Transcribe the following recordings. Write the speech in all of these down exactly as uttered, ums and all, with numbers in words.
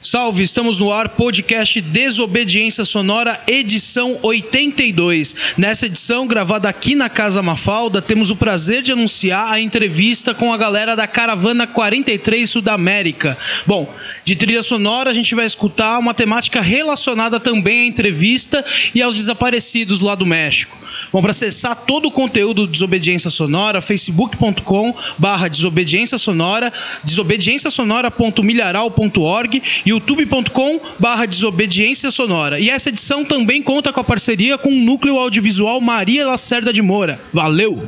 Salve, estamos no ar, podcast Desobediência Sonora, edição oitenta e dois. Nessa edição, gravada aqui na Casa Mafalda, temos o prazer de anunciar a entrevista com a galera da Caravana quarenta e três Sudamérica. Bom, de trilha sonora a gente vai escutar uma temática relacionada também à entrevista e aos desaparecidos lá do México. Bom, para acessar todo o conteúdo do Desobediência Sonora, facebook ponto com barra desobediência sonora, desobediência sonora ponto milharal ponto org, youtube ponto com barra desobediência sonora. E essa edição também conta com a parceria com o Núcleo Audiovisual Maria Lacerda de Moura. Valeu!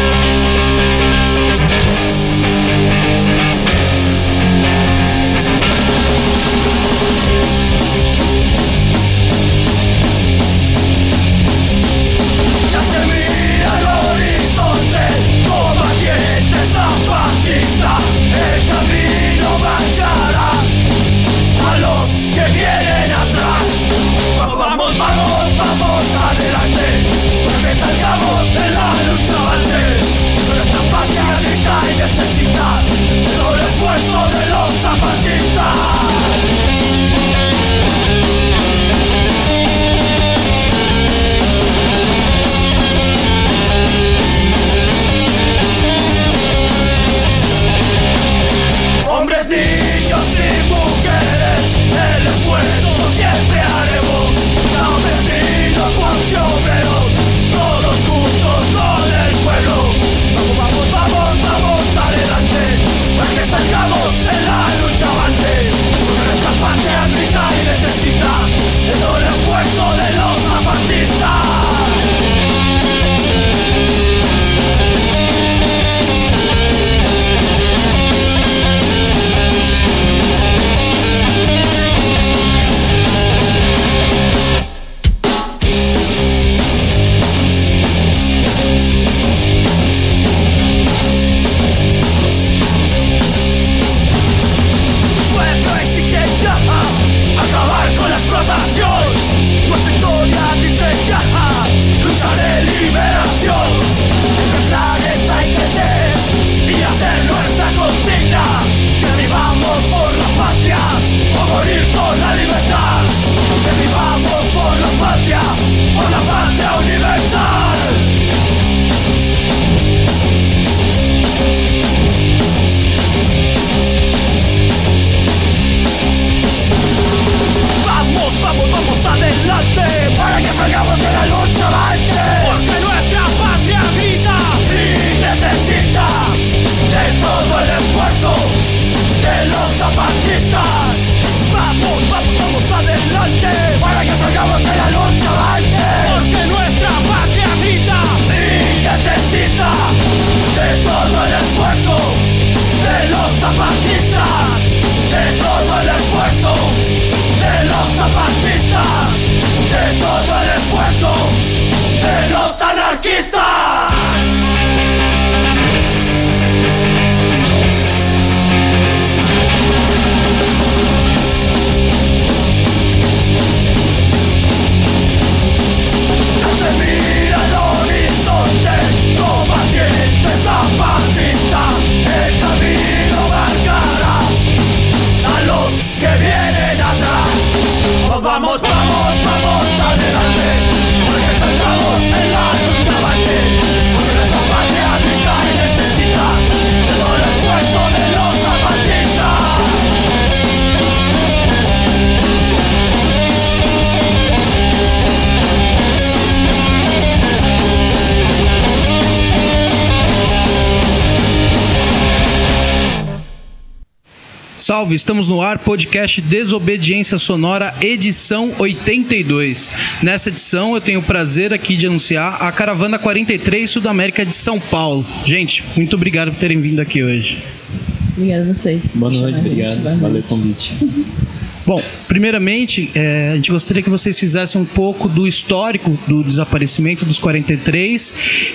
Salve, estamos no ar, podcast Desobediência Sonora, edição oitenta e dois. Nessa edição eu tenho o prazer aqui de anunciar a Caravana quarenta e três Sudamérica de São Paulo. Gente, muito obrigado por terem vindo aqui hoje. Obrigada a vocês. Boa noite, obrigado. Boa noite. Valeu o convite. Bom, primeiramente, é, a gente gostaria que vocês fizessem um pouco do histórico do desaparecimento dos quarenta e três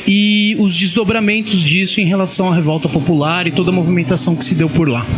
e os desdobramentos disso em relação à revolta popular e toda a movimentação que se deu por lá.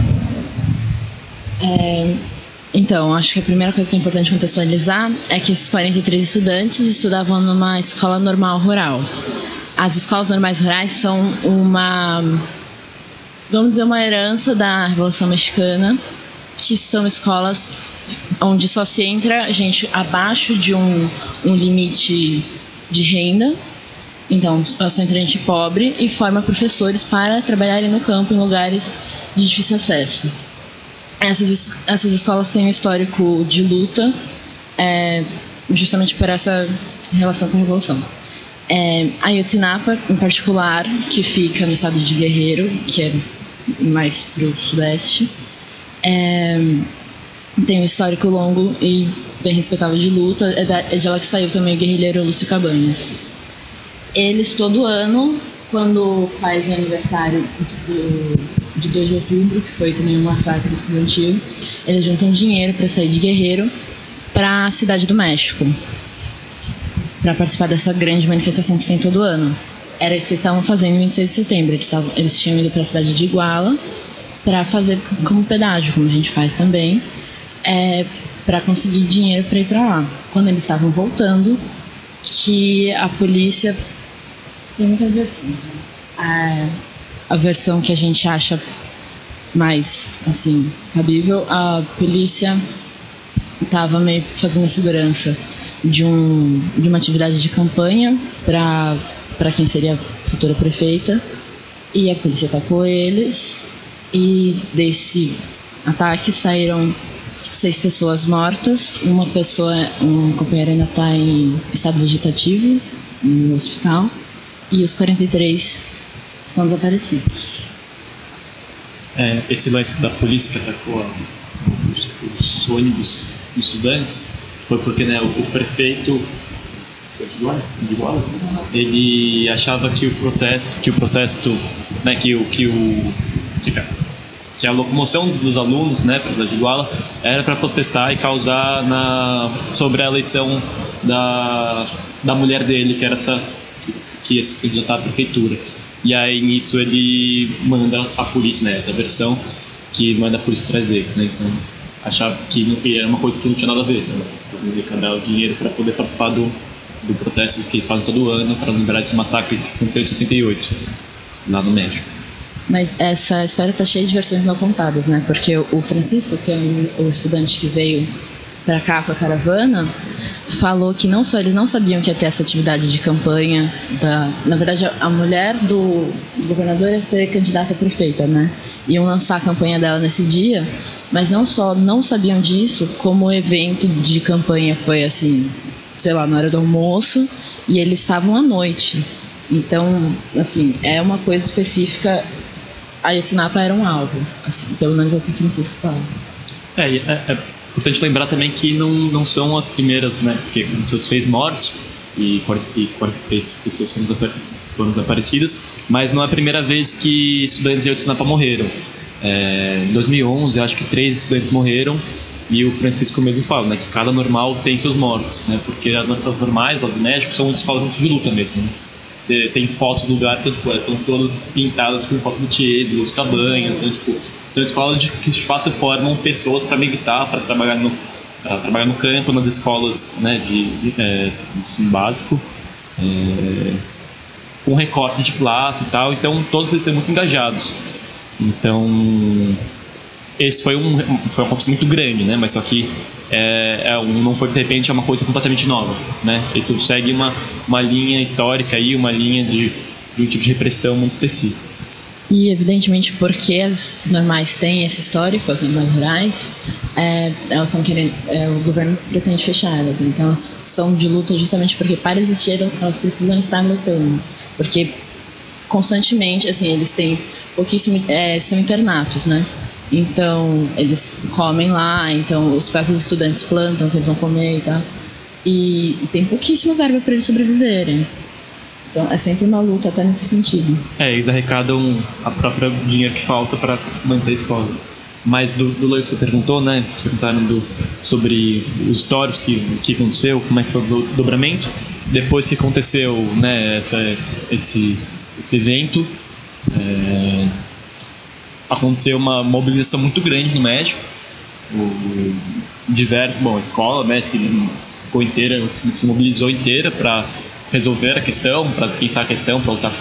É, então, acho que a primeira coisa que é importante contextualizar é que esses quarenta e três estudantes estudavam numa escola normal rural. As escolas normais rurais são uma, vamos dizer, uma herança da Revolução Mexicana, que são escolas onde só se entra gente abaixo de um, um limite de renda. Então, só entra gente pobre e forma professores para trabalharem no campo em lugares de difícil acesso. Essas, essas escolas têm um histórico de luta, é, justamente por essa relação com a Revolução. É, a Ayotzinapa, em particular, que fica no estado de Guerreiro, que é mais para o sudeste, é, tem um histórico longo e bem respeitável de luta. É, da, é de lá que saiu também o guerrilheiro Lúcio Cabanhas. Eles, todo ano, quando faz o aniversário do, de dois de outubro, que foi também um massacre estudantil, eles juntam dinheiro para sair de Guerreiro para a Cidade do México, para participar dessa grande manifestação que tem todo ano. Era isso que eles estavam fazendo em vinte e seis de setembro. Eles, tavam, eles tinham ido para a cidade de Iguala para fazer como pedágio, como a gente faz também, é, para conseguir dinheiro para ir para lá. Quando eles estavam voltando, que a polícia... Tem muitas versões. A, a versão que a gente acha mais, assim, cabível, a polícia estava meio fazendo a segurança de, um, de uma atividade de campanha para para quem seria a futura prefeita, e a polícia atacou eles, e desse ataque saíram seis pessoas mortas, uma pessoa, um companheiro ainda está em estado vegetativo no hospital, e os quarenta e três estão desaparecidos. É, esse lance da polícia que atacou a, os, os ônibus dos estudantes foi porque, né, o, o prefeito de Iguala, ele achava que o protesto, que o protesto, né, que o que o que a locomoção dos, dos alunos, né, para de Iguala era para protestar e causar na sobre a eleição da da mulher dele, que era essa que ia se candidatar à prefeitura. E aí nisso ele manda a polícia, né, essa versão que manda a polícia atrás deles, né? Então achava que não, era uma coisa que não tinha nada a ver, né? Arrecadar o dinheiro para poder participar do, do protesto que eles fazem todo ano para lembrar desse massacre que aconteceu em sessenta e oito, lá no México. Mas essa história está cheia de versões mal contadas, né? Porque o Francisco, que é o estudante que veio para cá com a caravana, falou que não só eles não sabiam que ia ter essa atividade de campanha, da, na verdade a mulher do, do governador ia ser candidata a prefeita, né? Iam lançar a campanha dela nesse dia, mas não só não sabiam disso, como o evento de campanha foi assim, sei lá, na hora do almoço, e eles estavam à noite. Então, assim, é uma coisa específica. A Ayotzinapa era um alvo, assim, pelo menos é o que o Francisco fala. É, é, é importante lembrar também que não, não são as primeiras, né? Porque são seis mortes e quarenta e três pessoas foram, desapare foram desaparecidas, mas não é a primeira vez que estudantes de Ayotzinapa morreram. É, em dois mil e onze, acho que três estudantes morreram, e o Francisco mesmo fala, né, que cada normal tem seus mortos, né? Porque as, as normais lá do México são escolas de luta mesmo, né? Você tem fotos do lugar, tanto, são todas pintadas com foto do Che, dos Cabanhas, então, tipo, são escolas de, que de fato formam pessoas para militar, para trabalhar no, pra trabalhar no campo, nas escolas, né, de, de, é, de ensino básico, é, com recorte de classe e tal, então todos eles são muito engajados. Então, esse foi um, foi um acontecimento muito grande, né, mas só que É, é um, não foi de repente é uma coisa completamente nova, né? Isso segue uma, uma linha histórica aí, uma linha de, de um tipo de repressão muito específico. E evidentemente porque as normais têm esse histórico, as normais rurais, é, elas estão querendo, é, o governo pretende fechar elas, então elas são de luta justamente porque para existir elas precisam estar lutando, porque constantemente, assim, eles têm pouquíssimo, é, são internatos, né? Então, eles comem lá, então os próprios estudantes plantam que eles vão comer e tal. E, e tem pouquíssima verba para eles sobreviverem. Então, é sempre uma luta até nesse sentido. É, eles arrecadam a própria dinheiro que falta para manter a escola. Mas do, do lance que você perguntou, né? Vocês perguntaram do, sobre os histórios que, que aconteceu, como é que foi o dobramento. Depois que aconteceu, né, essa, esse, esse evento, é, aconteceu uma mobilização muito grande no México. O, diversos, bom, a escola, né, se ficou inteira, se mobilizou inteira para resolver a questão, para pensar a questão, para estar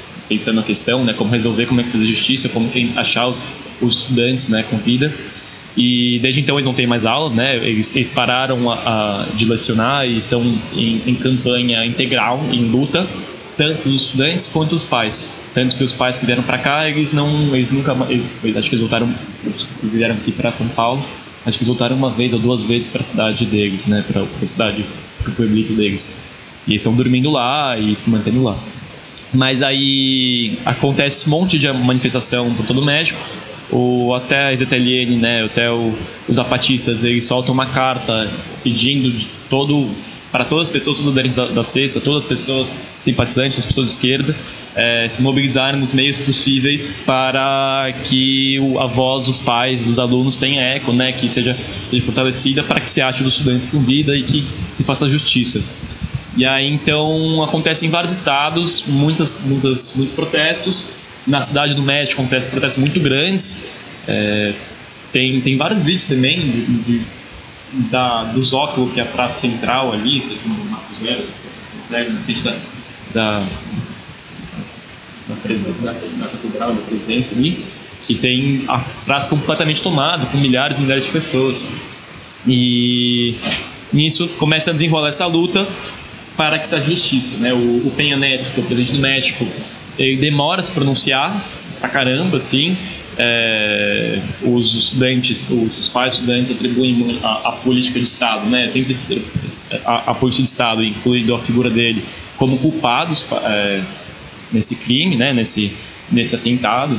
pensando a questão, né, como resolver, como é que fazer justiça, como achar os, os estudantes, né, com vida. E desde então eles não têm mais aula, né? Eles, eles pararam a, a, de lecionar e estão em, em campanha integral, em luta, tanto os estudantes quanto os pais. Tanto que os pais que vieram para cá, eles não, eles nunca, eles, acho que eles voltaram, vieram aqui para São Paulo, acho que eles voltaram uma vez ou duas vezes para a cidade deles, né? Para a cidade, para o pueblito deles. E eles estão dormindo lá e se mantendo lá. Mas aí acontece um monte de manifestação por todo o México. O, até a Z T L N, né, até o, os zapatistas, eles soltam uma carta pedindo de todo, para todas as pessoas, todos os adherentes da, da cesta, todas as pessoas simpatizantes, as pessoas de esquerda, é, se mobilizarem nos meios possíveis para que o, a voz dos pais, dos alunos tenha eco, né, que seja, seja fortalecida, para que se ache os estudantes com vida e que se faça justiça. E aí então acontece em vários estados muitas, muitas, muitos protestos. Na cidade do México acontecem protestos muito grandes. É, tem, tem vários vídeos também de, de, da, do Zócalo, que é a praça central ali, seja no Marco Zero, na frente da, da, da, da catedral, da presidência ali, que tem a praça completamente tomada, com milhares e milhares de pessoas. E nisso começa a desenrolar essa luta para que seja justiça, né? O, o Peña Nieto, que é o presidente do México, ele demora a se pronunciar pra caramba, assim. É, os estudantes, os, os pais estudantes atribuem a, a política de Estado, né? Sempre a, a política de Estado, incluindo a figura dele, como culpados é, nesse crime, né? Nesse, nesse atentado.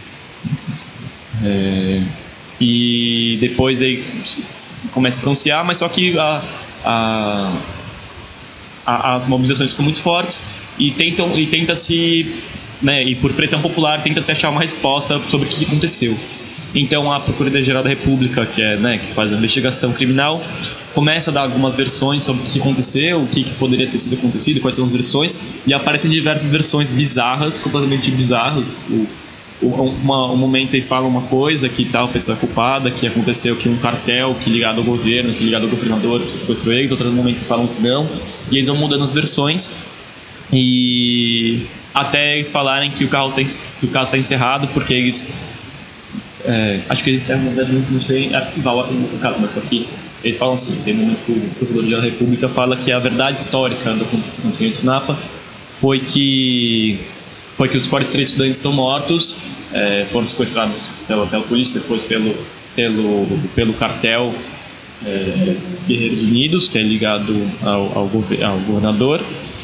É, e depois ele começa a pronunciar, mas só que a, a, a, as mobilizações ficam muito fortes. E, tentam, e tenta-se, né, e por pressão popular, tenta-se achar uma resposta sobre o que aconteceu. Então a Procuradoria-Geral da República, que, é, né, que faz a investigação criminal, começa a dar algumas versões sobre o que aconteceu, o que, que poderia ter sido acontecido, quais são as versões, e aparecem diversas versões bizarras, completamente bizarras. O, o, uma, um momento eles falam uma coisa, que tal pessoa é culpada, que aconteceu que um cartel que ligado ao governo, que ligado ao governador, que sequestrou eles, outro momento falam que não, e eles vão mudando as versões. E até eles falarem que o, carro tem, que o caso está encerrado, porque eles é, acho que eles encerram, não sei arquivar o caso, mas só que eles falam assim, tem um momento que o Procurador-Geral da República fala que a verdade histórica do acontecimento de Ayotzinapa foi que foi que os quarenta e três estudantes estão mortos, é, foram sequestrados pela, pela polícia, depois pelo pelo pelo cartel é, Guerreiros Unidos, que é ligado ao, ao, ao governador,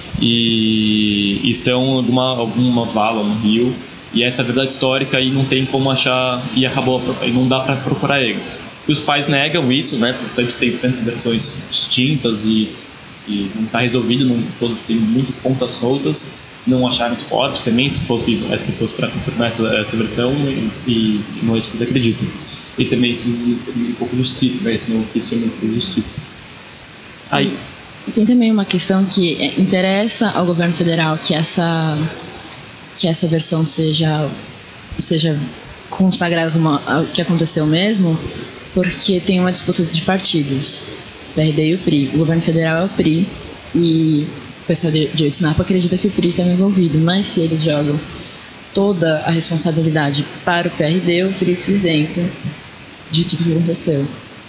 e estão alguma alguma vala no rio, e essa é a verdade histórica, e não tem como achar, e acabou, e não dá para procurar eles. E os pais negam isso, né? Portanto, tem tantas versões distintas e, e não está resolvido, não, todas têm muitas pontas soltas, não acharam os corpos também, se fosse, se fosse para confirmar essa, essa versão, e, e não é isso que eles acreditam. E também isso um pouco de justiça, né? Senão isso é muito justiça. Aí. Tem também uma questão que interessa ao governo federal que essa, que essa versão seja, seja consagrada como o que aconteceu mesmo, porque tem uma disputa de partidos, o P R D e o P R I. O governo federal é o P R I e o pessoal de Ayotzinapa acredita que o P R I está envolvido, mas se eles jogam toda a responsabilidade para o P R D, o P R I se isenta de tudo que aconteceu.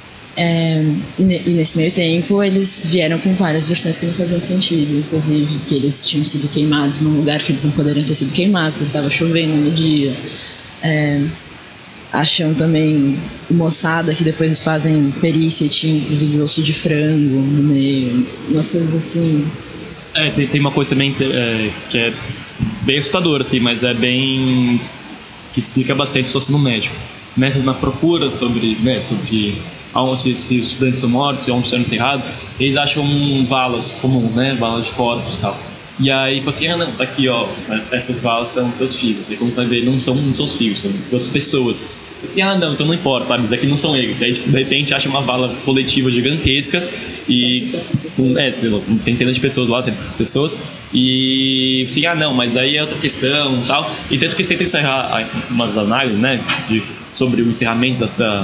É, e nesse meio tempo eles vieram com várias versões que não faziam sentido, inclusive que eles tinham sido queimados num lugar que eles não poderiam ter sido queimados porque estava chovendo no dia. É, acham também moçada que depois fazem perícia e tinha inclusive osso de frango no meio, umas coisas assim. É, tem, tem uma coisa também é, que é bem assustadora, assim, mas é bem... que explica bastante a situação no médico. Né, na procura sobre, né, sobre onde se os estudantes são mortos e onde estão enterrados, eles acham balas comum, né, balas de corpos e tal. E aí, tipo assim, ah não, tá aqui, ó, essas balas são seus filhos. E como vai ver, não são seus filhos, são outras pessoas. Assim, ah não, então não importa, sabe, isso aqui não são eles. Aí, tipo, de repente, acha uma bala coletiva gigantesca e com, é, sei lá, centenas de pessoas lá, centenas de pessoas. E assim, ah não, mas aí é outra questão e tal. E tanto que eles tentam encerrar umas análises, né, de, sobre o encerramento da,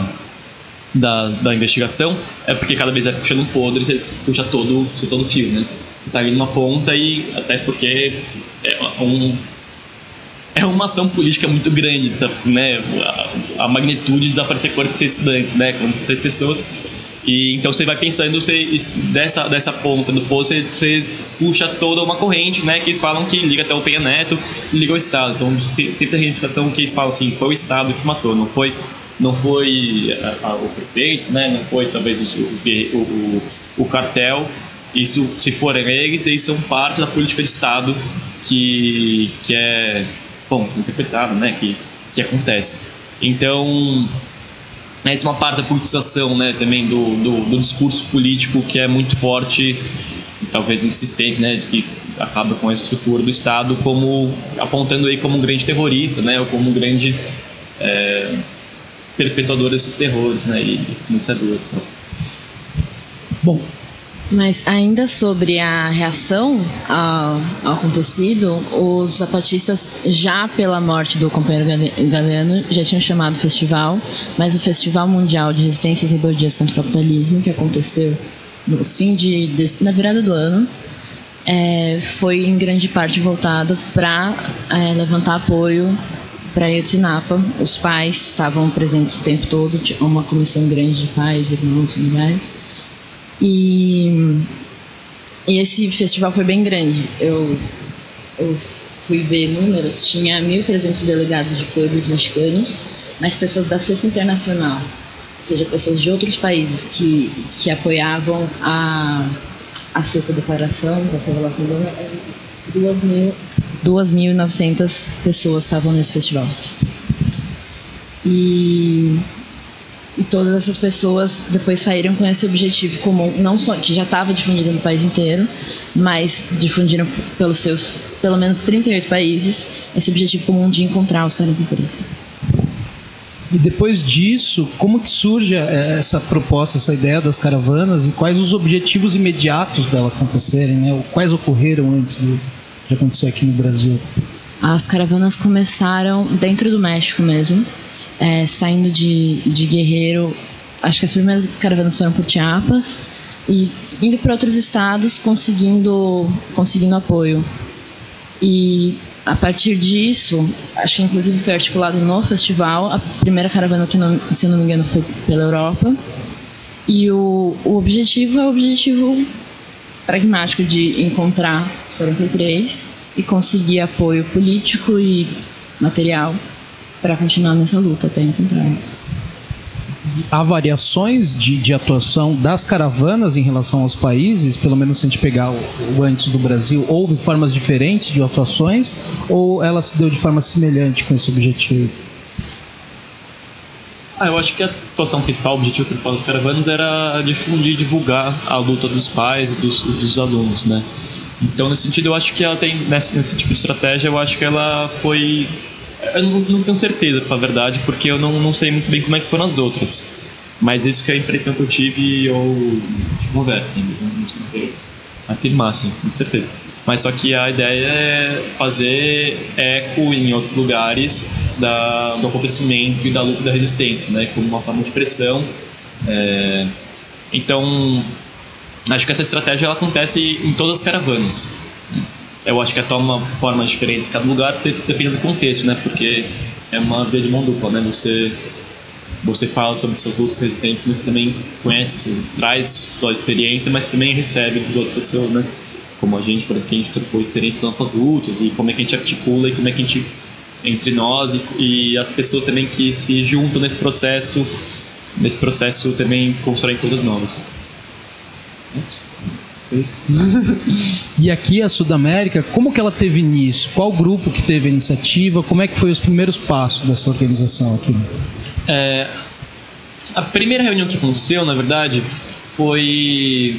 da, da investigação, é porque cada vez vai puxando um podre, você puxa todo, você todo o fio, né? Tá ali numa ponta, e até porque é, um, é uma ação política muito grande, né? a magnitude de desaparecer quarenta e três estudantes, né? quarenta e três pessoas. E então você vai pensando, você, dessa, dessa ponta do poço, você, você puxa toda uma corrente, né? Que eles falam que liga até o Penha Neto e liga ao Estado. Então tem, tem a identificação que eles falam assim, foi o Estado que matou, não foi, não foi a, a, o prefeito, né? Não foi talvez o, o, o, o cartel. Isso, se forem eles, eles são parte da política de Estado que, que é, bom, interpretada, né? Que, que acontece. Então... essa é uma parte da politização, né, também do, do, do discurso político que é muito forte, talvez insistente, né, de que acaba com a estrutura do Estado, como apontando aí como um grande terrorista, né, ou como um grande é, perpetuador desses terrores, né, e iniciador. Bom, mas ainda sobre a reação ao, ao acontecido, os zapatistas, já pela morte do companheiro Galeano, já tinham chamado o festival, mas o Festival Mundial de Resistências e Rebeldias contra o Capitalismo, que aconteceu no fim de, de na virada do ano, é, foi em grande parte voltado para é, levantar apoio para Ayotzinapa. Os pais estavam presentes o tempo todo, tinha uma comissão grande de pais, irmãos, familiares. E, e esse festival foi bem grande. Eu, eu fui ver números, tinha mil e trezentos delegados de pueblos mexicanos, mas pessoas da Cesta Internacional, ou seja, pessoas de outros países que, que apoiavam a, a Sexta Declaração da Revolução Cubana. duas mil e novecentas pessoas estavam nesse festival. E... E todas essas pessoas depois saíram com esse objetivo comum, não só que já estava difundido no país inteiro, mas difundiram pelos seus, pelo menos trinta e oito países, esse objetivo comum de encontrar os quarenta e três. E depois disso, como que surge essa proposta, essa ideia das caravanas e quais os objetivos imediatos dela acontecerem, né? Quais ocorreram antes do, de acontecer aqui no Brasil? As caravanas começaram dentro do México mesmo. É, saindo de, de Guerreiro, acho que as primeiras caravanas foram por Chiapas e indo para outros estados, conseguindo, conseguindo apoio. E a partir disso, acho que inclusive foi articulado no festival, a primeira caravana que, não, se eu não me engano, foi pela Europa. E o, o objetivo é o objetivo pragmático de encontrar os quarenta e três e conseguir apoio político e material para continuar nessa luta até encontrar. Há variações de, de atuação das caravanas em relação aos países, pelo menos se a gente pegar o, o antes do Brasil, houve formas diferentes de atuações ou ela se deu de forma semelhante com esse objetivo? Ah, eu acho que a atuação principal, o objetivo principal das caravanas era difundir e divulgar a luta dos pais e dos, dos alunos, né? Então, nesse sentido, eu acho que ela tem, nesse, nesse tipo de estratégia, eu acho que ela foi... Eu não, não tenho certeza, pra verdade, porque eu não, não sei muito bem como é que foram as outras. Mas isso que é a impressão que eu tive ou de conversa, assim, não sei afirmar, assim, com certeza. Mas só que a ideia é fazer eco em outros lugares da, do acontecimento e da luta da resistência, né, como uma forma de pressão. É, então, acho que essa estratégia ela acontece em todas as caravanas. Eu acho que ela toma formas diferentes em cada lugar, dependendo do contexto, né? Porque é uma via de mão dupla, né? Você, você fala sobre suas lutas resistentes, mas você também conhece, você traz sua experiência, mas também recebe de outras pessoas, né? Como a gente, por exemplo, que a gente trocou experiência das nossas lutas e como é que a gente articula e como é que a gente, entre nós e, e as pessoas também que se juntam nesse processo, nesse processo também constroem coisas novas. É isso. E aqui a Sudamérica, como que ela teve início? Qual grupo que teve a iniciativa? Como é que foi os primeiros passos dessa organização aqui? É, a primeira reunião que aconteceu, na verdade, foi...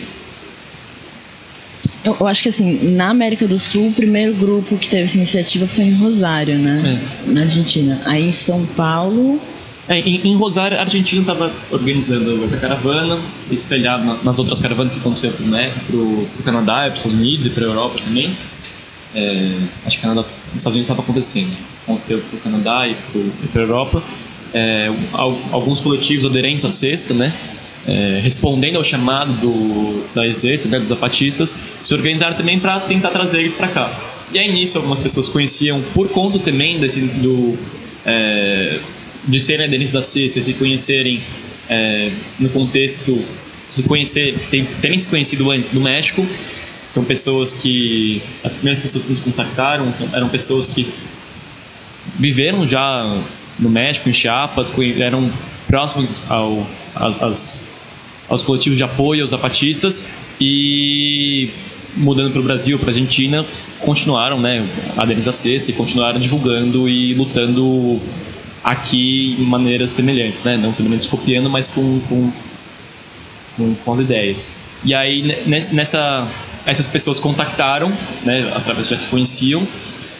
Eu, eu acho que assim, na América do Sul, o primeiro grupo que teve essa iniciativa foi em Rosário, né? É. Na Argentina. Aí em São Paulo... É, em, em Rosário, a Argentina estava organizando essa caravana, espelhada na, nas outras caravanas que aconteceram para o Canadá, para os Estados Unidos e para a Europa também. É, acho que o Canadá, os Estados Unidos estava acontecendo. Aconteceu para o Canadá e para a Europa. É, alguns coletivos aderentes à Sexta, né? É, respondendo ao chamado do, da Exército, né, dos zapatistas, se organizaram também para tentar trazer eles para cá. E aí nisso algumas pessoas conheciam por conta também desse, do, é, de serem aderentes da cesta, se conhecerem é, no contexto, se conhecer, terem se conhecido antes no México. São pessoas que, as primeiras pessoas que nos contactaram eram pessoas que viveram já no México, em Chiapas, eram próximos ao, aos, aos coletivos de apoio aos zapatistas e, mudando para o Brasil, para a Argentina, continuaram, né, aderentes à cesta e continuaram divulgando e lutando aqui em maneiras semelhantes, né, não semelhantes copiando, mas com, com, com, com as ideias. E aí, nessa, essas pessoas contactaram, né, através já se conheciam,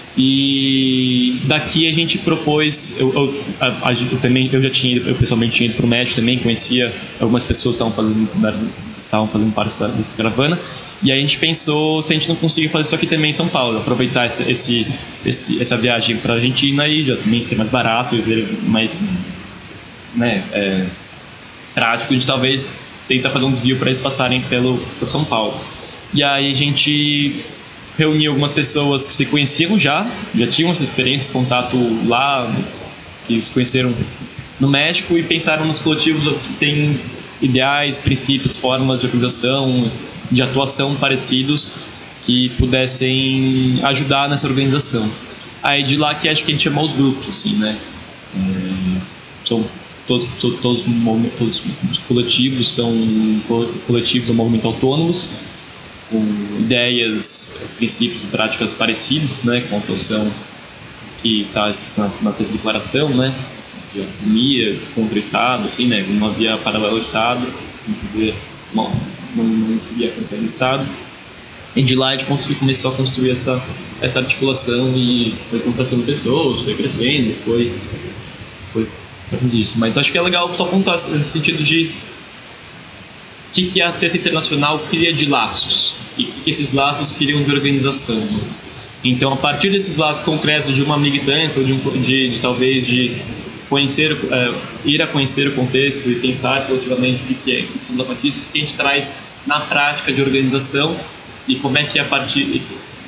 e daqui a gente propôs, eu, eu, a, a, eu também, eu já tinha ido, eu pessoalmente tinha ido para o México também, conhecia algumas pessoas que estavam fazendo, estavam fazendo parte dessa, dessa caravana, e aí a gente pensou se a gente não conseguia fazer isso aqui também em São Paulo, aproveitar esse, esse, esse, essa viagem para a Argentina e já também ser mais barato, ser mais, né, é, prático, de talvez tentar fazer um desvio para eles passarem pelo, por São Paulo. E aí a gente reuniu algumas pessoas que se conheciam já, já tinham essa experiência, esse contato lá, que se conheceram no México e pensaram nos coletivos que têm ideais, princípios, formas de organização, de atuação parecidos que pudessem ajudar nessa organização. Aí de lá que acho que a gente chamou os grupos, assim, né? É, são todos, todos, todos, todos os coletivos são coletivos ou movimentos autônomos, com ideias, princípios e práticas parecidos, né, com a atuação que está na, na sexta declaração, né, de autonomia contra o Estado, assim, né, não havia paralelo ao Estado, não havia, não, não, não havia campanha do Estado. E de lá a gente construiu, começou a construir essa, essa articulação e foi contratando pessoas, foi crescendo, foi, foi disso. Mas acho que é legal só pontuar nesse sentido de o que, que a cesta internacional cria de laços e o que, que esses laços criam de organização. Então, a partir desses laços concretos de uma militância ou de, um, de, de talvez de conhecer, uh, ir a conhecer o contexto e pensar coletivamente o que é a questão da zapatistas, o que a gente traz na prática de organização e como é que a partir e,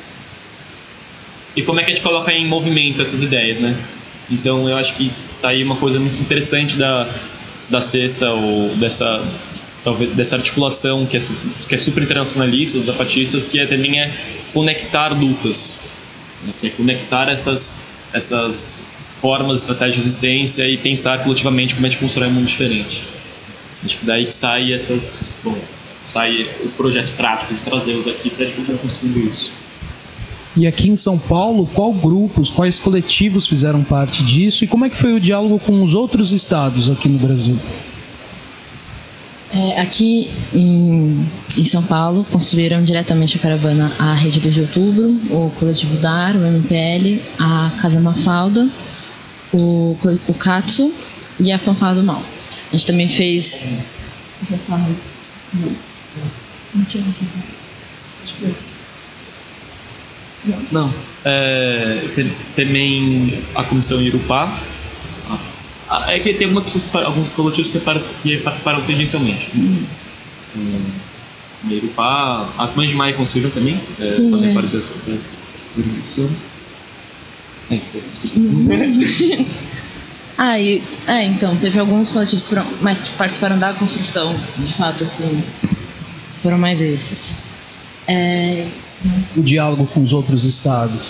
e como é que a gente coloca em movimento essas ideias, né? Então, eu acho que tá aí uma coisa muito interessante da da cesta ou dessa talvez dessa articulação que é, que é super internacionalista dos zapatistas, que é, também é conectar lutas, né? Que é conectar essas, essas formas, estratégias de resistência e pensar coletivamente como a gente constrói um mundo diferente. Acho que daí que sai essas, bom, sai o projeto prático de trazê-los aqui para a gente construir isso. E aqui em São Paulo, qual grupos, quais coletivos fizeram parte disso e como é que foi o diálogo com os outros estados aqui no Brasil? É, aqui em, em São Paulo, construíram diretamente a caravana a Rede dois de Outubro, o Coletivo D A R, o M P L, a Casa Mafalda, o, o Katsu e a Fanfarra do Mal. A gente também fez... Não. É, também a Comissão Irupá. É que tem algumas pessoas, alguns coletivos que participaram tangencialmente. Hum. Um, Irupá, as Mães de Maia construíram também. É, Sim, fazem é. parte da organização. É, ah, e, é, então, teve alguns coletivos que foram, mas participaram da construção, de fato, assim, foram mais esses. É... O diálogo com os outros estados?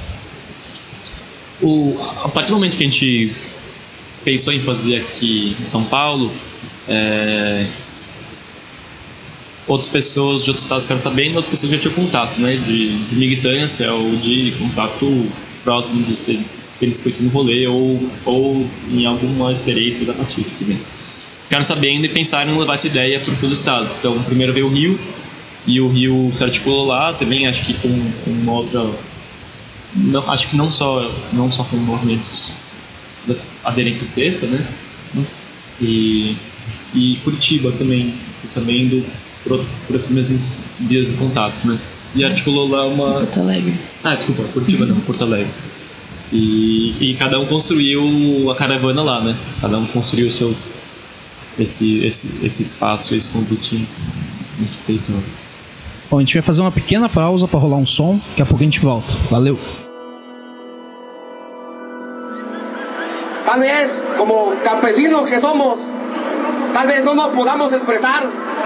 O, a partir do momento que a gente pensou em fazer aqui em São Paulo, é, outras pessoas de outros estados ficaram sabendo, outras pessoas já tinham contato, né, de, de militância ou de contato próximo de ser, eles conheciam no rolê ou, ou em alguma experiência da Batista aqui dentro. Ficaram sabendo e pensaram em levar essa ideia para os seus estados. Então, primeiro veio o Rio, e o Rio se articulou lá também, acho que com, com uma outra... Não, acho que não só, não só com movimentos da aderência sexta, né? E, e Curitiba também, sabendo por, por esses mesmos dias de contatos, né? E articulou lá uma... Porto Alegre. Ah, desculpa, Curitiba não, Porto Alegre. E, e cada um construiu a caravana lá, né? Cada um construiu o seu... Esse, esse, esse espaço, esse condutinho nesse território. Bom, a gente vai fazer uma pequena pausa para rolar um som, daqui a pouco a gente volta. Valeu! Tal vez, como campesinos que somos, tal vez no nos podamos expresar,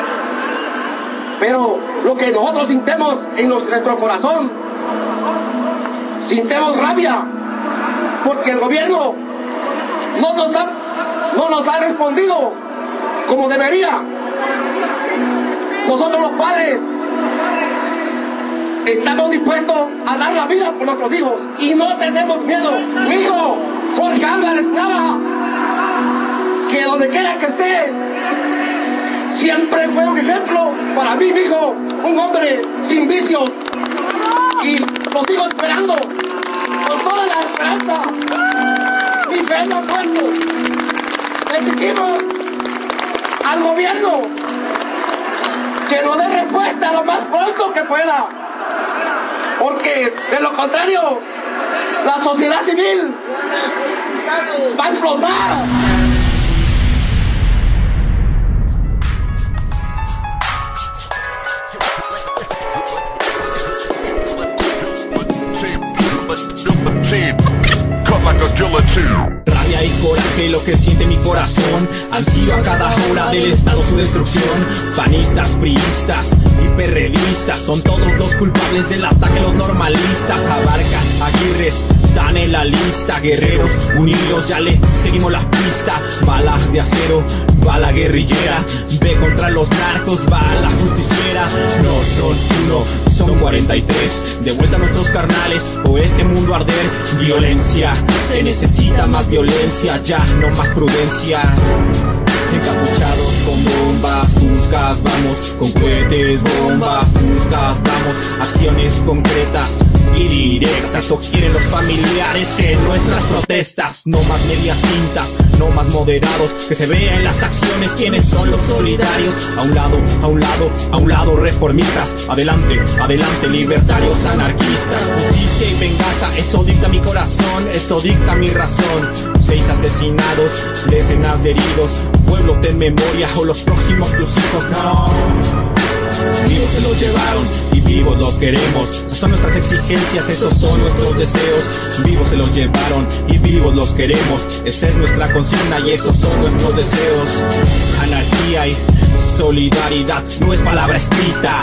pero lo que nosotros sintemos en nuestro corazón, sintemos rabia, porque el gobierno no nos ha, no nos ha respondido como debería. Nosotros los padres estamos dispuestos a dar la vida por nuestros hijos y no tenemos miedo. Mi hijo, Jorge Álvarez Nava, que donde quiera que esté, siempre fue un ejemplo para mí, mi hijo, un hombre sin vicios, y lo sigo esperando con toda la esperanza. Mi fe no ha muerto. Le exigimos al gobierno que nos dé respuesta lo más pronto que pueda, porque de lo contrario la sociedad civil va a explotar. Rabia y coraje, lo que siente mi corazón. Ansío a cada hora del estado su destrucción. Panistas, priistas y perredistas son todos los culpables del ataque a los normalistas. Abarca, Aguirres, dan en la lista. Guerreros unidos, ya le seguimos la pista. Bala de acero, bala guerrillera. Ve contra los narcos, bala justiciera. No son uno, son cuarenta y tres. De vuelta a nuestros carnales, o este mundo arder. Violencia, se necesita más violencia, ya no más prudencia. Encapuchados con bombas, fuscas, vamos, con cohetes, bombas, fuscas, vamos, acciones concretas y directas. Eso quieren los familiares en nuestras protestas. No más medias tintas, no más moderados, que se vea en las acciones quiénes son los solidarios. A un lado, a un lado, a un lado reformistas, adelante, adelante libertarios anarquistas. Justicia y venganza, eso dicta mi corazón, eso dicta mi razón. Seis asesinados, decenas de heridos. Pueblo, ten memoria o los próximos tus hijos no. Vivos se los llevaron y vivos los queremos. Esas son nuestras exigencias, esos son nuestros deseos. Vivos se los llevaron y vivos los queremos. Esa es nuestra consigna y esos son nuestros deseos. Anarquía y solidaridad no es palabra escrita.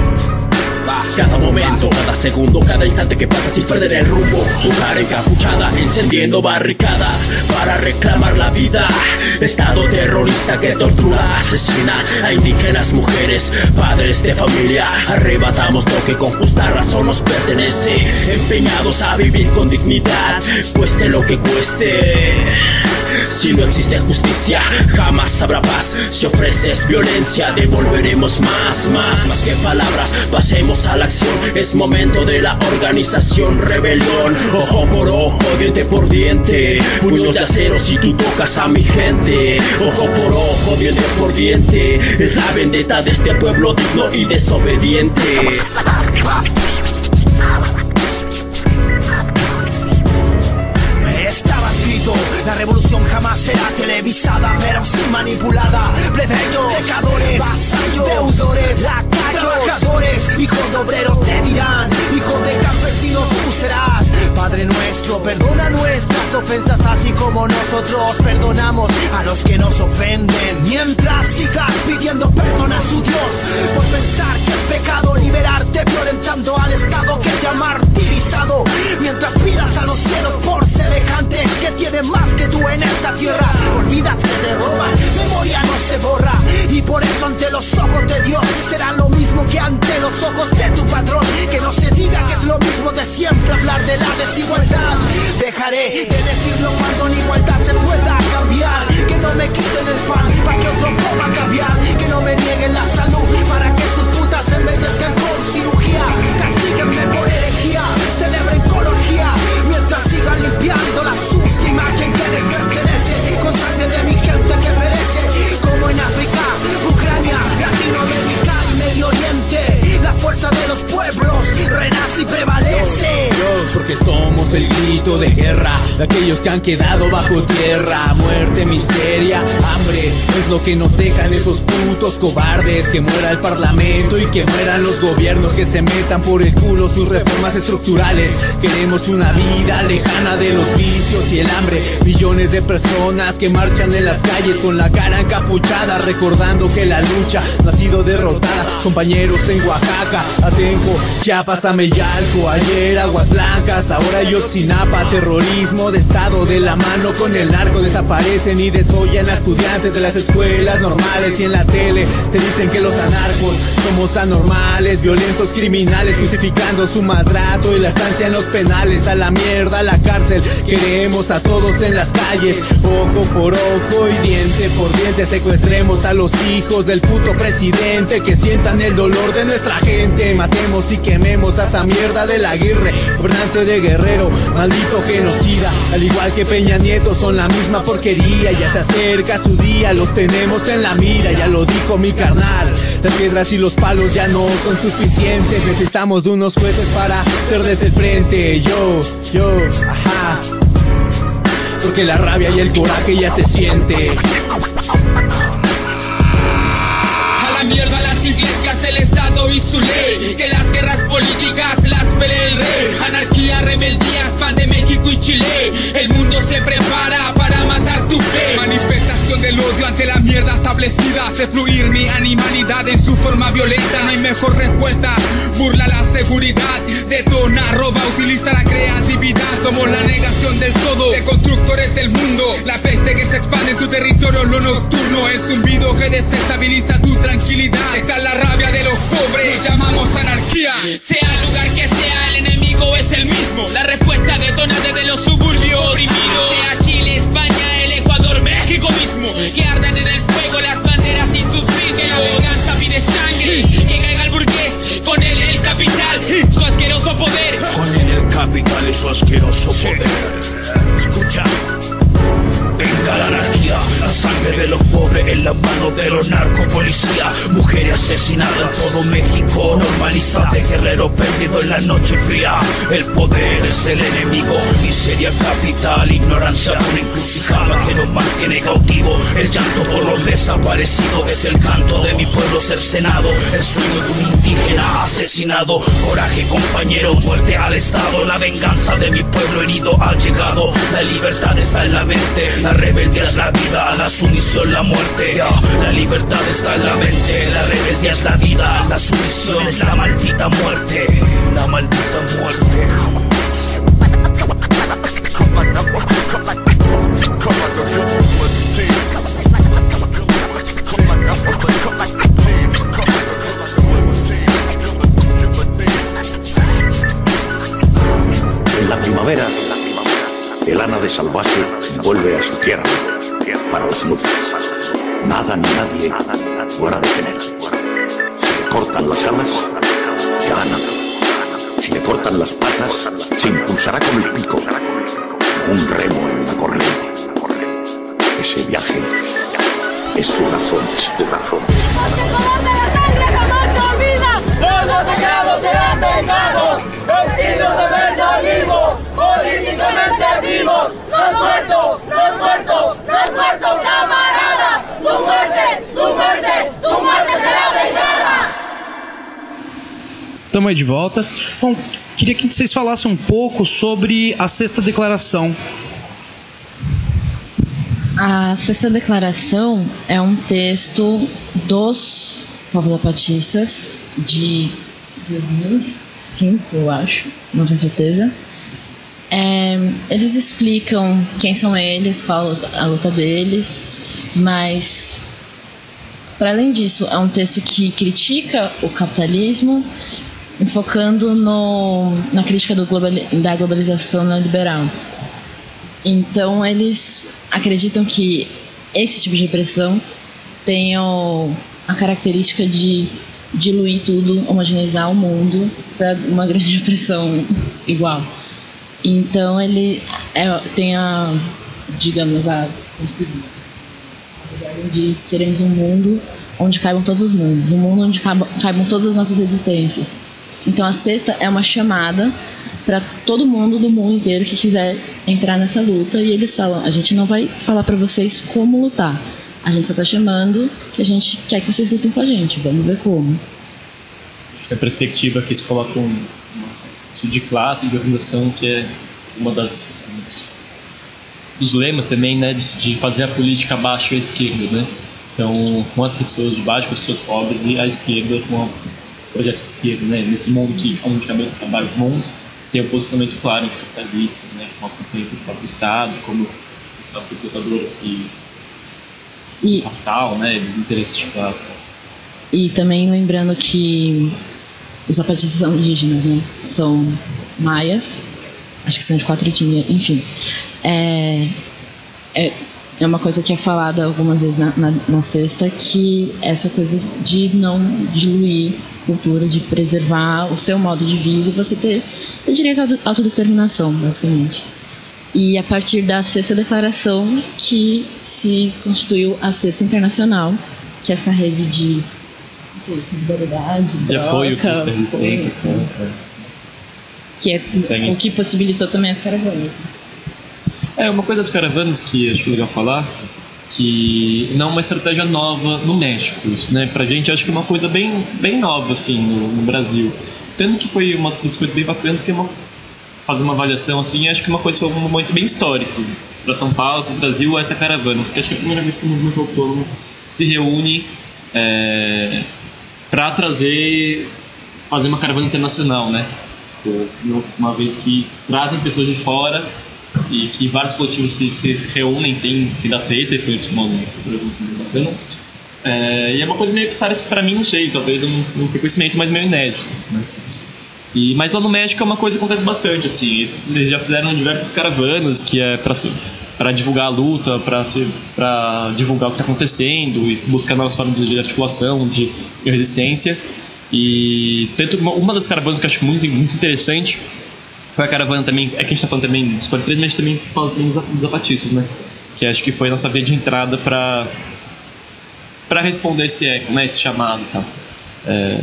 Cada momento, cada segundo, cada instante que pasa sin perder el rumbo. Mujer encapuchada, encendiendo barricadas para reclamar la vida. Estado terrorista que tortura, asesina a indígenas, mujeres, padres de familia. Arrebatamos lo que con justa razón nos pertenece. Empeñados a vivir con dignidad, cueste lo que cueste. Si no existe justicia, jamás habrá paz. Si ofreces violencia, devolveremos más, más, más que palabras. Pasemos a la acción, es momento de la organización. Rebelión, ojo por ojo, diente por diente. Puños de acero si tú tocas a mi gente. Ojo por ojo, diente por diente. Es la vendetta de este pueblo digno y desobediente. La revolución jamás será televisada, pero sí manipulada. Plebeyos, pecadores, vasallos, deudores, lacayos, trabajadores, hijos de obreros te dirán, hijo de campesino tú serás. Padre nuestro, perdona nuestras ofensas, así como nosotros perdonamos a los que nos ofenden. Mientras sigas pidiendo perdón a su Dios por pensar que es pecado liberarte, violentando al Estado que te ha martirizado. Mientras pidas a los cielos por semejantes que tienen más que tú en esta tierra, olvidas que te roban, memoria no se borra. Y por eso ante los ojos de Dios será lo mismo que ante los ojos de tu patrón. Que no se diga que es lo mismo de siempre hablar de la desigualdad. Dejaré de decirlo cuando en igualdad se pueda cambiar. Que no me quiten el pan para que otro coma cambiar. Que no me nieguen la salud para que sus putas se embellezcan con cirugía. Castíguenme por herejía, celebren con orgía, mientras sigan limpiando la sucia imagen que les pertenece, con sangre de mi gente que perece. Como en África, Ucrania, Latinoamérica y Medio Oriente, la fuerza de los pueblos renace y prevalece. Porque somos el grito de guerra, la que aquellos que han quedado bajo tierra. Muerte, miseria, hambre, es lo que nos dejan esos putos cobardes. Que muera el parlamento y que mueran los gobiernos, que se metan por el culo sus reformas estructurales. Queremos una vida lejana de los vicios y el hambre. Millones de personas que marchan en las calles con la cara encapuchada, recordando que la lucha no ha sido derrotada. Compañeros en Oaxaca, Atenco, Chiapas, Ameyalco, ayer Aguas Blancas, ahora Yotzinapa. Terrorismo de estado de la mano con el narco, desaparecen y desollan a estudiantes de las escuelas normales. Y en la tele te dicen que los anarcos somos anormales, violentos, criminales, justificando su maltrato y la estancia en los penales. A la mierda, a la cárcel, queremos a todos en las calles, ojo por ojo y diente por diente. Secuestremos a los hijos del puto presidente, que sientan el dolor de nuestra gente. Matemos y quememos a esa mierda de la Aguirre, gobernante de Guerrero, maldito genocida. Al igual que Peña Nieto, son la misma porquería. Ya se acerca su día, los tenemos en la mira, ya lo dijo mi carnal. Las piedras y los palos ya no son suficientes, necesitamos de unos jueces para hacerles el frente. Yo, yo, ajá, porque la rabia y el coraje ya se siente. A la mierda las iglesias, el Estado y su ley, que las guerras políticas las pelee el rey. Anarquía, rebeldías, pan de México y Chile. El mundo se prepara para matar tu fe. Manifestación del odio ante la mierda establecida. Hace fluir mi animalidad en su forma violenta. No hay mejor respuesta, burla la seguridad. Detona, roba, utiliza la creatividad. Somos la negación del todo, de constructores del mundo. La peste que se expande en tu territorio, lo nocturno. El zumbido que desestabiliza tu tranquilidad. Está la rabia de los pobres, llamamos anarquía. Sea el lugar que sea, el enemigo es el mismo. La respuesta detona desde los suburbios oprimidos. Sea Chile, España, el Ecuador, México mismo. Que ardan en el fuego las banderas y sus pisos. Que la venganza pide sangre, que caiga el burgués, con él el capital, su asqueroso poder. Con él el capital y su asqueroso poder. Escucha. Venga la anarquía, la sangre de los pobres en las manos de los narcopolicías. Mujeres asesinadas en todo México, normalizate, guerreros perdidos en la noche fría. El poder es el enemigo, miseria capital, ignorancia una encrucijada que nos mantiene cautivos. El llanto por los desaparecidos es el canto de mi pueblo cercenado. El sueño de un indígena asesinado. Coraje compañero, muerte al Estado. La venganza de mi pueblo herido ha llegado. La libertad está en la mente, la rebeldía es la vida, la sumisión la muerte. La libertad está en la mente, la rebeldía es la vida, la sumisión es la maldita muerte. La maldita muerte. En la primavera, el ana de salvaje vuelve a su tierra para las luces. Nada ni nadie podrá detener. Si le cortan las alas, ya gana. Si le cortan las patas, se impulsará con el pico, como un remo en la corriente. Ese viaje es su razón de ser. Porque el color de la sangre jamás se olvida. Los masacrados serán vengados, vestidos de verde olivo, políticamente vivos. No has muerto, no has muerto, no has muerto, camarada. Tu muerte, tu muerte, tu muerte será vengada. Estamos aí de volta. Bom, queria que vocês falassem um pouco sobre a Sexta Declaração. A Sexta Declaração é um texto dos povos zapatistas de dois mil e cinco, eu acho, não tenho certeza. É, eles explicam quem são eles, qual a luta, a luta deles, mas, para além disso, é um texto que critica o capitalismo, enfocando no, na crítica do global, da globalização neoliberal. Então, eles acreditam que esse tipo de repressão tem o, a característica de diluir tudo, homogeneizar o mundo para uma grande opressão igual. Então ele é, tem a, digamos, a de queremos um mundo onde caibam todos os mundos, um mundo onde caibam, caibam todas as nossas existências. Então a sexta é uma chamada para todo mundo do mundo inteiro que quiser entrar nessa luta. E eles falam: a gente não vai falar para vocês como lutar, a gente só está chamando que a gente quer que vocês lutem com a gente, vamos ver como. Acho que a perspectiva que se coloca um, uma de classe, de organização, que é uma das dos lemas também, né, de, de fazer a política abaixo à esquerda, né? Então, com as pessoas de baixo, com as pessoas pobres, e a esquerda com o projeto de esquerda, né? Nesse mundo que, onde há vários mundos, tem um posicionamento claro entre capitalistas, né? Como acompanha o próprio Estado, como o Estado protetador e, e capital, né? Dos interesses de classe. E também lembrando que os zapatistas são indígenas, né? São maias, acho que são de quatro etnias, enfim. É, é, é uma coisa que é falada algumas vezes na, na, na sexta, que essa coisa de não diluir cultura, de preservar o seu modo de vida e você ter, ter direito à autodeterminação, basicamente. E a partir da sexta declaração que se constituiu a Sexta Internacional, que é essa rede de não sei, solidariedade, de apoio, troca, apoio, que é o que possibilitou também as caravanas. É, uma coisa das caravanas que acho legal falar, que não é uma estratégia nova no México, isso, né? Pra gente acho que é uma coisa bem, bem nova, assim, no, no Brasil. Tanto que foi uma das coisas bem bacanas, que é uma, fazer uma avaliação, assim, acho que uma coisa foi um momento bem histórico para São Paulo, para o Brasil, essa caravana. Porque acho que é a primeira vez que o movimento autônomo se reúne é, para trazer, fazer uma caravana internacional, né? Uma vez que trazem pessoas de fora e que vários coletivos se, se reúnem sem, sem dar treta, e foi isso uma bacana. É, e é uma coisa meio que parece, pra mim, não sei, talvez um, um reconhecimento, mas meio inédito, né? E, mas lá no México é uma coisa que acontece bastante, assim, eles já fizeram diversas caravanas, que é pra, pra divulgar a luta, pra, se, pra divulgar o que tá acontecendo e buscar novas formas de articulação, de, de resistência. E tanto uma, uma das caravanas que eu acho muito, muito interessante foi a caravana também, é que a gente tá falando também dos quarenta e três, mas a gente também fala também dos zapatistas, né? Que acho que foi a nossa via de entrada para para responder esse eco, né? Esse chamado, tá? É,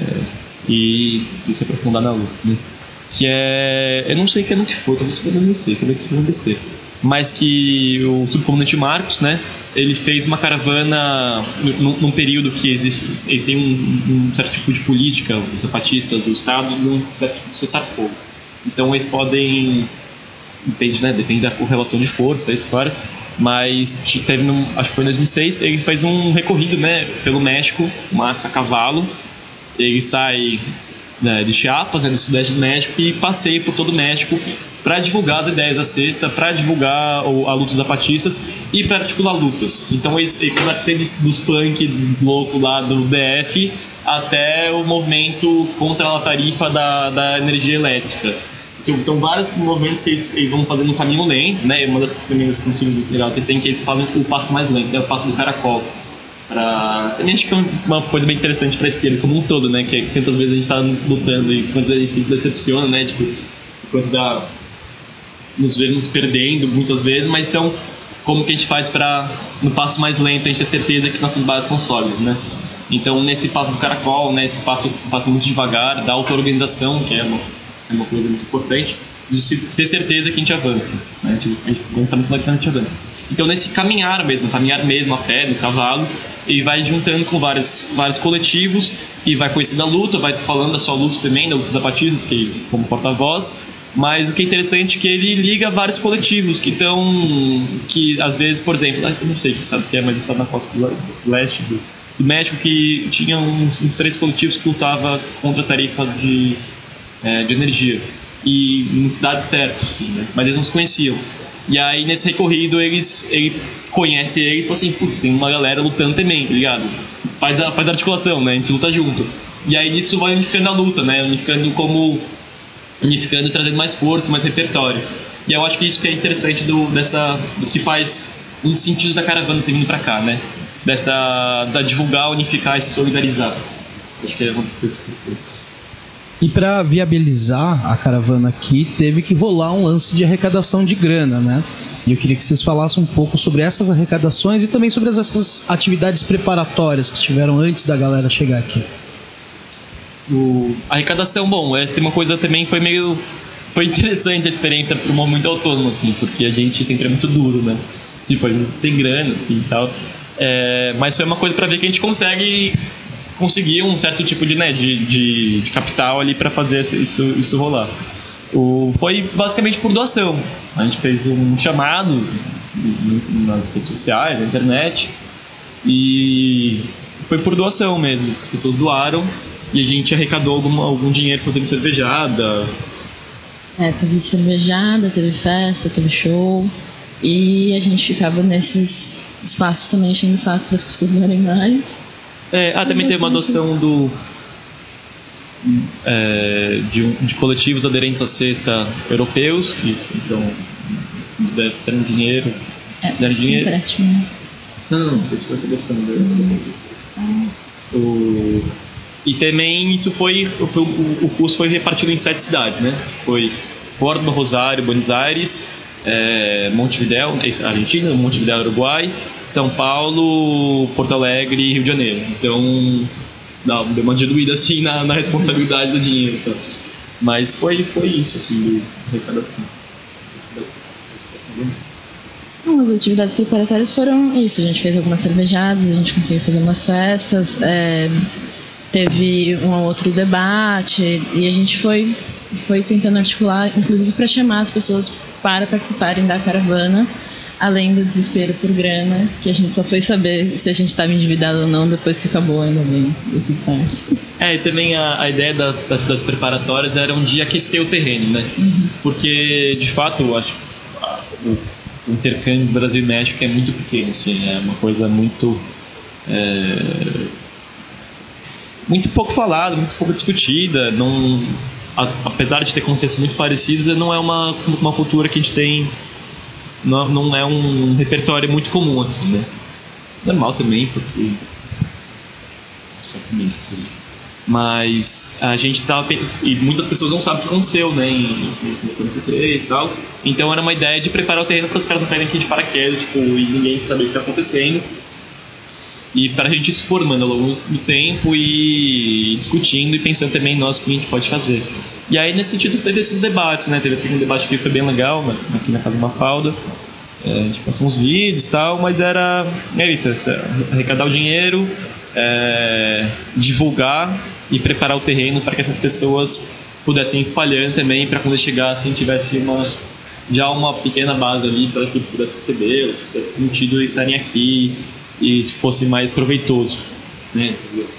e, e se aprofundar na luta, né? Que é, eu não sei que ano que foi, talvez foi dois mil e seis, talvez foi uma besteira, mas que o subcomandante Marcos, né? Ele fez uma caravana num, num período que existe, eles têm um, um certo tipo de política, os zapatistas do Estado, num certo tipo de cessar-fogo. Então eles podem, depende, né, depende da correlação de força, da história, mas teve, num, acho que foi em dois mil e seis, ele faz um recorrido, né, pelo México, marcha a cavalo, ele sai, né, de Chiapas, né, do sudeste do México, e passeia por todo o México para divulgar as ideias da sexta, para divulgar o, a luta dos zapatistas e para articular lutas. Então eles, eles teve dos punk louco lá do D F até o movimento contra a tarifa da, da energia elétrica. Então, vários movimentos que eles, eles vão fazendo no caminho lento, né? Uma das primeiras funções legal que eles têm, que eles fazem o passo mais lento, né? O passo do caracol. Pra... Também acho que é uma coisa bem interessante para a esquerda como um todo, né? Que tantas vezes a gente está lutando e quantas vezes a gente se decepciona, né? Tipo, quantas da... nos vemos perdendo muitas vezes, mas então, como que a gente faz para, no passo mais lento, a gente ter certeza que nossas bases são sólidas, né? Então, nesse passo do caracol, né? Esse passo, passo muito devagar, da auto-organização, que é uma é uma coisa muito importante, de ter certeza que a gente avança, né? A gente avança muito que a gente avança. Então, nesse caminhar mesmo, caminhar mesmo a pé, no cavalo, ele vai juntando com vários, vários coletivos e vai conhecendo a luta, vai falando da sua luta também, da luta dos zapatistas, que como porta-voz, mas o que é interessante é que ele liga vários coletivos que estão, que às vezes, por exemplo, eu não sei que estado que é, mas está na costa do leste do, do México, que tinha uns, uns três coletivos que lutavam contra a tarifa de É, de energia, e em cidades perto, assim, né? Mas eles não se conheciam. E aí, nesse recorrido, eles, ele conhece ele e fala assim: putz, tem uma galera lutando também, tá ligado? Faz a, faz a articulação, né? A gente luta junto. E aí, isso vai unificando a luta, né? Unificando como. Unificando, trazendo mais força, mais repertório. E eu acho que isso que é interessante do, dessa, do que faz um dos sentidos da caravana ter vindo pra cá, né? Dessa. Da divulgar, unificar e se solidarizar. Acho que é uma das coisas importantes. E para viabilizar a caravana aqui, teve que rolar um lance de arrecadação de grana, né? E eu queria que vocês falassem um pouco sobre essas arrecadações e também sobre essas atividades preparatórias que tiveram antes da galera chegar aqui. O... A arrecadação, bom, essa tem uma coisa também que foi meio foi interessante a experiência por um momento muito autônomo, assim, porque a gente sempre é muito duro, né? Tipo, a gente tem grana, assim, e tal. É, mas foi uma coisa pra ver que a gente consegue conseguir um certo tipo de, né, de, de, de capital ali pra fazer isso, isso rolar. O, foi basicamente por doação. A gente fez um chamado nas redes sociais, na internet, e foi por doação mesmo. As pessoas doaram e a gente arrecadou algum, algum dinheiro fazendo cervejada. É, teve cervejada, teve festa, teve show. E a gente ficava nesses espaços também enchendo o saco para as pessoas darem mais. É, ah, também teve uma adoção do, é, de, um, de coletivos aderentes à cesta europeus, que então deve ser um dinheiro. É, deram dinheiro. Empréstimo. Não, não, não, isso foi a adoção hum. o, E também isso foi. O, o, o curso foi repartido em sete cidades, né? Foi Córdoba, Rosário, Buenos Aires, é, Montevidéu, Argentina, Montevidéu, Uruguai, São Paulo, Porto Alegre e Rio de Janeiro. Então, não, deu uma diluída assim na, na responsabilidade do dinheiro. Então. Mas foi, foi isso, assim, de arrecadação. As atividades preparatórias foram isso. A gente fez algumas cervejadas, a gente conseguiu fazer umas festas, é, teve um ou outro debate e a gente foi, foi tentando articular, inclusive para chamar as pessoas para participarem da caravana, além do desespero por grana, que a gente só foi saber se a gente estava endividado ou não depois que acabou, ainda bem, deu tudo certo. É, e também a, a ideia das, das, das preparatórias era um dia aquecer o terreno, né? Uhum. Porque, de fato, eu acho o O intercâmbio Brasil e México é muito pequeno, assim, é uma coisa muito é, muito pouco falada, muito pouco discutida. Não, a, apesar de ter contextos muito parecidos, não é uma, uma cultura que a gente tem, não, não é um repertório muito comum aqui, né? Normal também, porque mas a gente tava, e muitas pessoas não sabem o que aconteceu, né, em quarenta e três e tal. Então era uma ideia de preparar o terreno para os caras não caírem aqui de paraquedas, tipo, e ninguém saber o que está acontecendo. E para a gente ir se formando ao longo do tempo e discutindo e pensando também em nós o que a gente pode fazer. E aí nesse sentido teve esses debates, né? Teve um debate que foi bem legal aqui na Casa Mafalda. É, a gente passou uns vídeos e tal, mas era é isso, arrecadar o dinheiro, é, divulgar e preparar o terreno para que essas pessoas pudessem ir espalhando também, para quando chegassem tivesse uma, já uma pequena base ali para que pudesse receber, se tivesse sentido estarem aqui e se fosse mais proveitoso, né?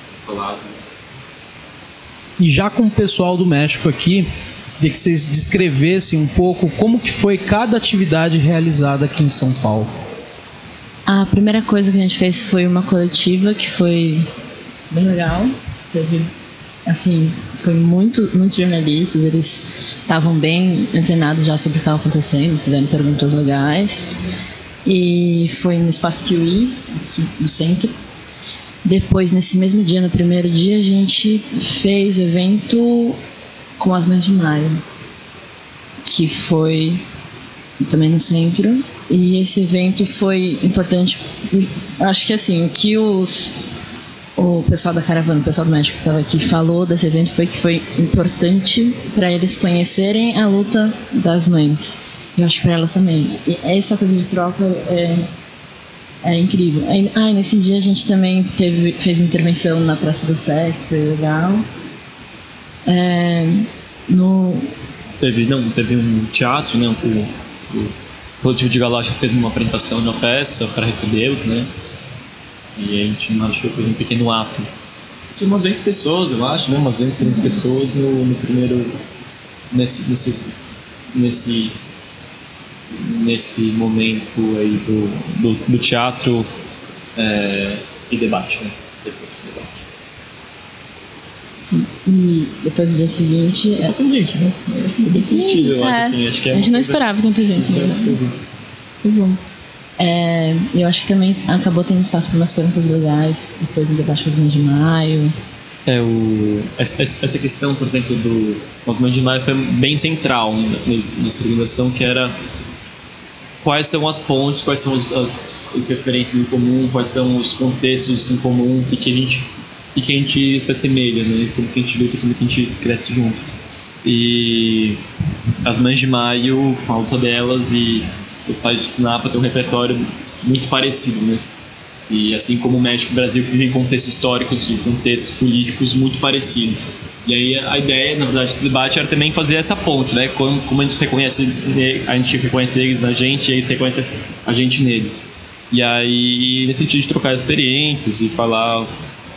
E já com o pessoal do México aqui, queria que vocês descrevessem um pouco como que foi cada atividade realizada aqui em São Paulo. A primeira coisa que a gente fez foi uma coletiva que foi bem legal. Teve, assim, foi muito, muitos jornalistas, eles estavam bem antenados já sobre o que estava acontecendo, fizeram perguntas legais. E foi no Espaço Kiwi, aqui no centro. Depois, nesse mesmo dia, no primeiro dia, a gente fez o evento com as Mães de Maio, que foi também no centro. E esse evento foi importante. Acho que assim, o que os, o pessoal da caravana, o pessoal do México que estava aqui falou desse evento foi que foi importante para eles conhecerem a luta das mães. Eu acho para elas também. E essa coisa de troca é, é incrível. Ah, e nesse dia a gente também teve, fez uma intervenção na Praça do Sé, que foi legal. É, no... Teve, não, teve um teatro, né? O, o Coletivo de Galáxia fez uma apresentação de uma peça para recebê-los, né? E a gente achou que foi um pequeno ato. Tinha umas vinte pessoas, eu acho, né? Umas vinte, trinta pessoas no, no primeiro. Nesse. nesse. nesse. nesse momento aí do, do, do teatro é, e debate, né? Depois do debate. Sim, e depois do dia seguinte. É bastante gente, né? É bem positivo, eu acho, assim. Acho que é a gente não esperava tanta gente, né? Foi bom. É, eu acho que também acabou tendo espaço para umas perguntas legais, depois do debate do Mães de Maio. É, o, essa, essa questão, por exemplo, do Mães de Maio foi bem central na nossa organização, que era quais são as pontes, quais são os, as, as referências em comum, quais são os contextos em comum, o que, que a gente, que, que a gente se assemelha, né? Como que a gente luta, como que a gente cresce junto. E as Mães de Maio, a luta delas e os pais de Tunapa têm um repertório muito parecido, né? E assim como o México e o Brasil vivem contextos históricos e contextos políticos muito parecidos. E aí a ideia, na verdade, desse debate era também fazer essa ponte, né? Como, como a gente reconhece, a gente reconhece eles na gente e eles reconhecem a gente neles. E aí, nesse sentido de trocar experiências e falar,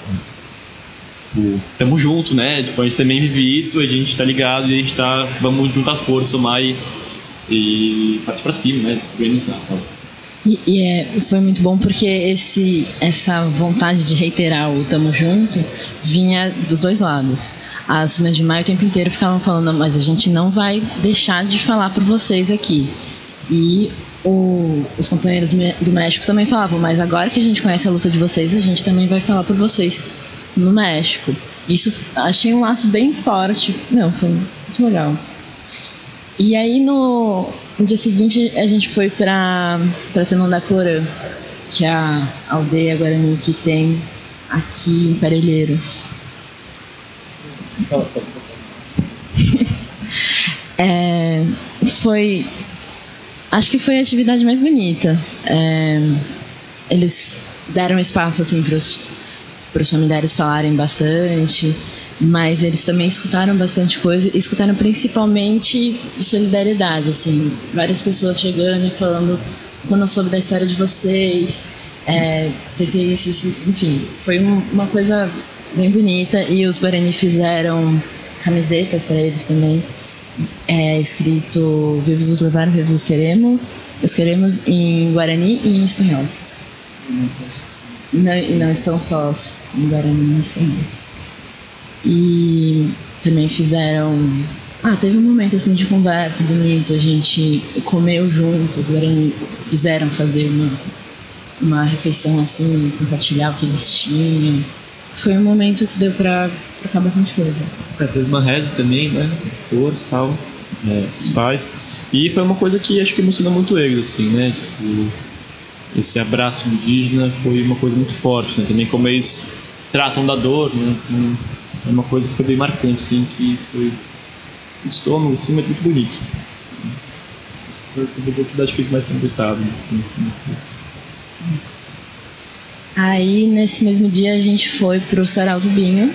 tipo, tamo junto, né? Tipo, a gente também vive isso, a gente tá ligado e a gente tá, vamos juntar força, somar e, e partir pra cima, né? Se organizar, tá? E, e é, foi muito bom porque esse, essa vontade de reiterar o tamo junto vinha dos dois lados. As Mães de Maio o tempo inteiro ficavam falando, mas a gente não vai deixar de falar por vocês aqui. E o, os companheiros do México também falavam, mas agora que a gente conhece a luta de vocês, a gente também vai falar por vocês no México. Isso, achei um laço bem forte. Não, foi muito legal. E aí no, no dia seguinte a gente foi para para Tanandaporã, que é a aldeia Guarani que tem aqui em Parelheiros. é, foi, acho que foi a atividade mais bonita. É, eles deram espaço assim para os familiares falarem bastante. Mas eles também escutaram bastante coisa, e escutaram principalmente solidariedade, assim, várias pessoas chegando e falando, quando eu soube da história de vocês, é, pensei isso, isso, enfim, foi um, uma coisa bem bonita. E os Guarani fizeram camisetas para eles também, é, escrito vivos os levaram, vivos os queremos, os queremos em Guarani e em espanhol. Não, e não estão sós, em Guarani e em espanhol. E também fizeram... Ah, teve um momento assim de conversa bonito, a gente comeu junto, os Guarani quiseram fazer uma, uma refeição assim, compartilhar o que eles tinham. Foi um momento que deu pra trocar bastante coisa. É, teve uma reza também, né? Força e tal, é, os pais. E foi uma coisa que acho que emocionou muito eles, assim, né? Tipo, esse abraço indígena foi uma coisa muito forte, né? Também como eles tratam da dor, né? É uma coisa que foi bem marcante, assim, que foi o estômago, assim, mas muito bonito. Foi a oportunidade que eles mais têm gostado. Aí, nesse mesmo dia, a gente foi pro Sarau do Binho,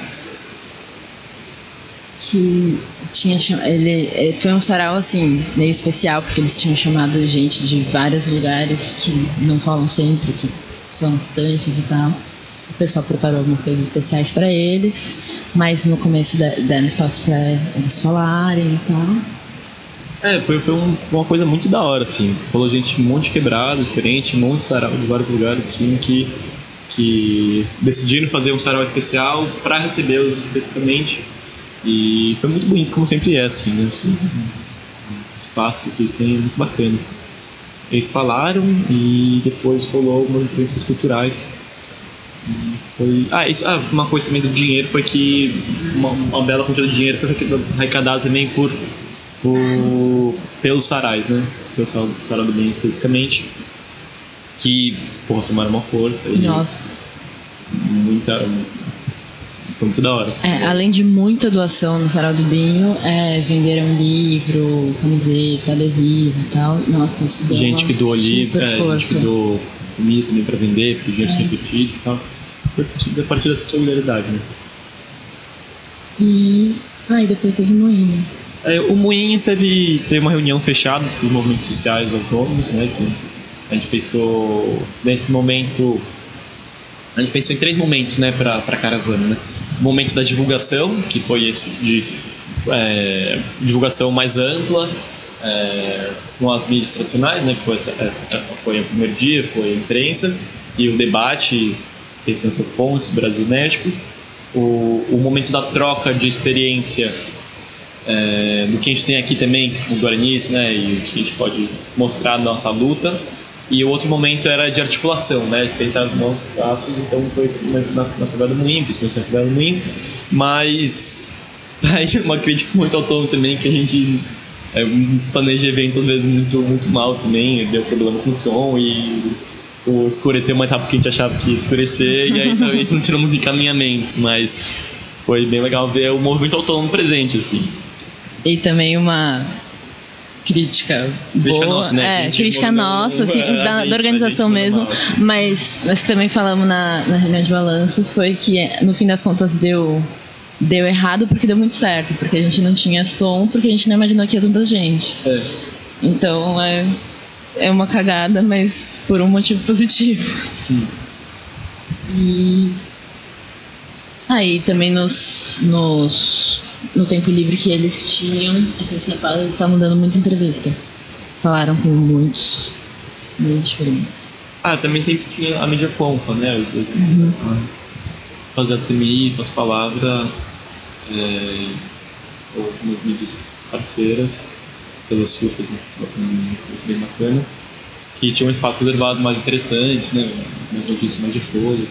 que tinha ele foi um sarau, assim, meio especial, porque eles tinham chamado gente de vários lugares que não falam sempre, que são distantes e tal. O pessoal preparou algumas coisas especiais para eles, mas no começo deram espaço para eles falarem e tal. É, foi, foi um, uma coisa muito da hora, assim. Falou gente um monte de quebrado, diferente, um monte de sarau de vários lugares, assim, que, que decidiram fazer um sarau especial para recebê-los especificamente. E foi muito bonito, como sempre é, assim, né? Assim, o espaço que eles têm é muito bacana. Eles falaram e depois rolou algumas diferenças culturais. Foi... Ah, isso, ah, uma coisa também do dinheiro foi que uma, uma bela quantidade de dinheiro foi arrecadada também por, por pelos sarais, né? Pelo Sarau do Bem especificamente, que, porra, somaram uma força. E nossa, muita, foi muito da hora, assim. É, além de muita doação no Sarau do Binho, é, venderam livro, camiseta, adesivo e tal. Nossa, isso deu gente que doou livro, é, gente que doou comida também pra vender, porque o dinheiro é. Refletido e tal. Foi a partir dessa solidariedade, né? E... Ah, e depois teve o Moinho. É, o Moinho teve, teve uma reunião fechada dos movimentos sociais autônomos, né? Que a gente pensou nesse momento... A gente pensou em três momentos, né, pra, pra caravana, né? O momento da divulgação, que foi esse de é, divulgação mais ampla, é, com as mídias tradicionais, né? Que foi, essa, essa, foi o primeiro dia, foi a imprensa, e o debate, pensando nessas pontes, Brasil-México. O, o momento da troca de experiência, é, do que a gente tem aqui também, o Guaranis, né? E o que a gente pode mostrar na nossa luta. E o outro momento era de articulação, né? De tentar os nossos passos. Então foi esse momento na, na favela do Moinho, principalmente na favela do Moinho. Mas aí uma crítica muito autônoma também, que a gente é, planeja evento às vezes muito, muito mal também. Deu problema com o som e o escureceu mais rápido que a gente achava que ia escurecer. E aí a gente não tiramos encaminhamentos, mas foi bem legal ver o movimento autônomo presente, assim. e também uma crítica boa, nossa, né? é, crítica nossa, assim, é, da, gente, da organização mesmo, mas mas que também falamos na, na reunião de balanço foi que no fim das contas deu deu errado porque deu muito certo, porque a gente não tinha som, porque a gente não imaginou que ia tanta gente. É. Então é é uma cagada, mas por um motivo positivo. Hum. E aí também nos nos no tempo livre que eles tinham, aqui em São Paulo, eles estavam dando muita entrevista. Falaram com muitos meios diferentes. Ah, também tem, tinha a mídia confa, né? Os, uhum. Fazer a C M I, as palavras, é, ou nas mídias parceiras, pela sua, fez uma coisa bem bacana, que tinha um espaço reservado mais interessante, né? Mais notícias, mais de folha.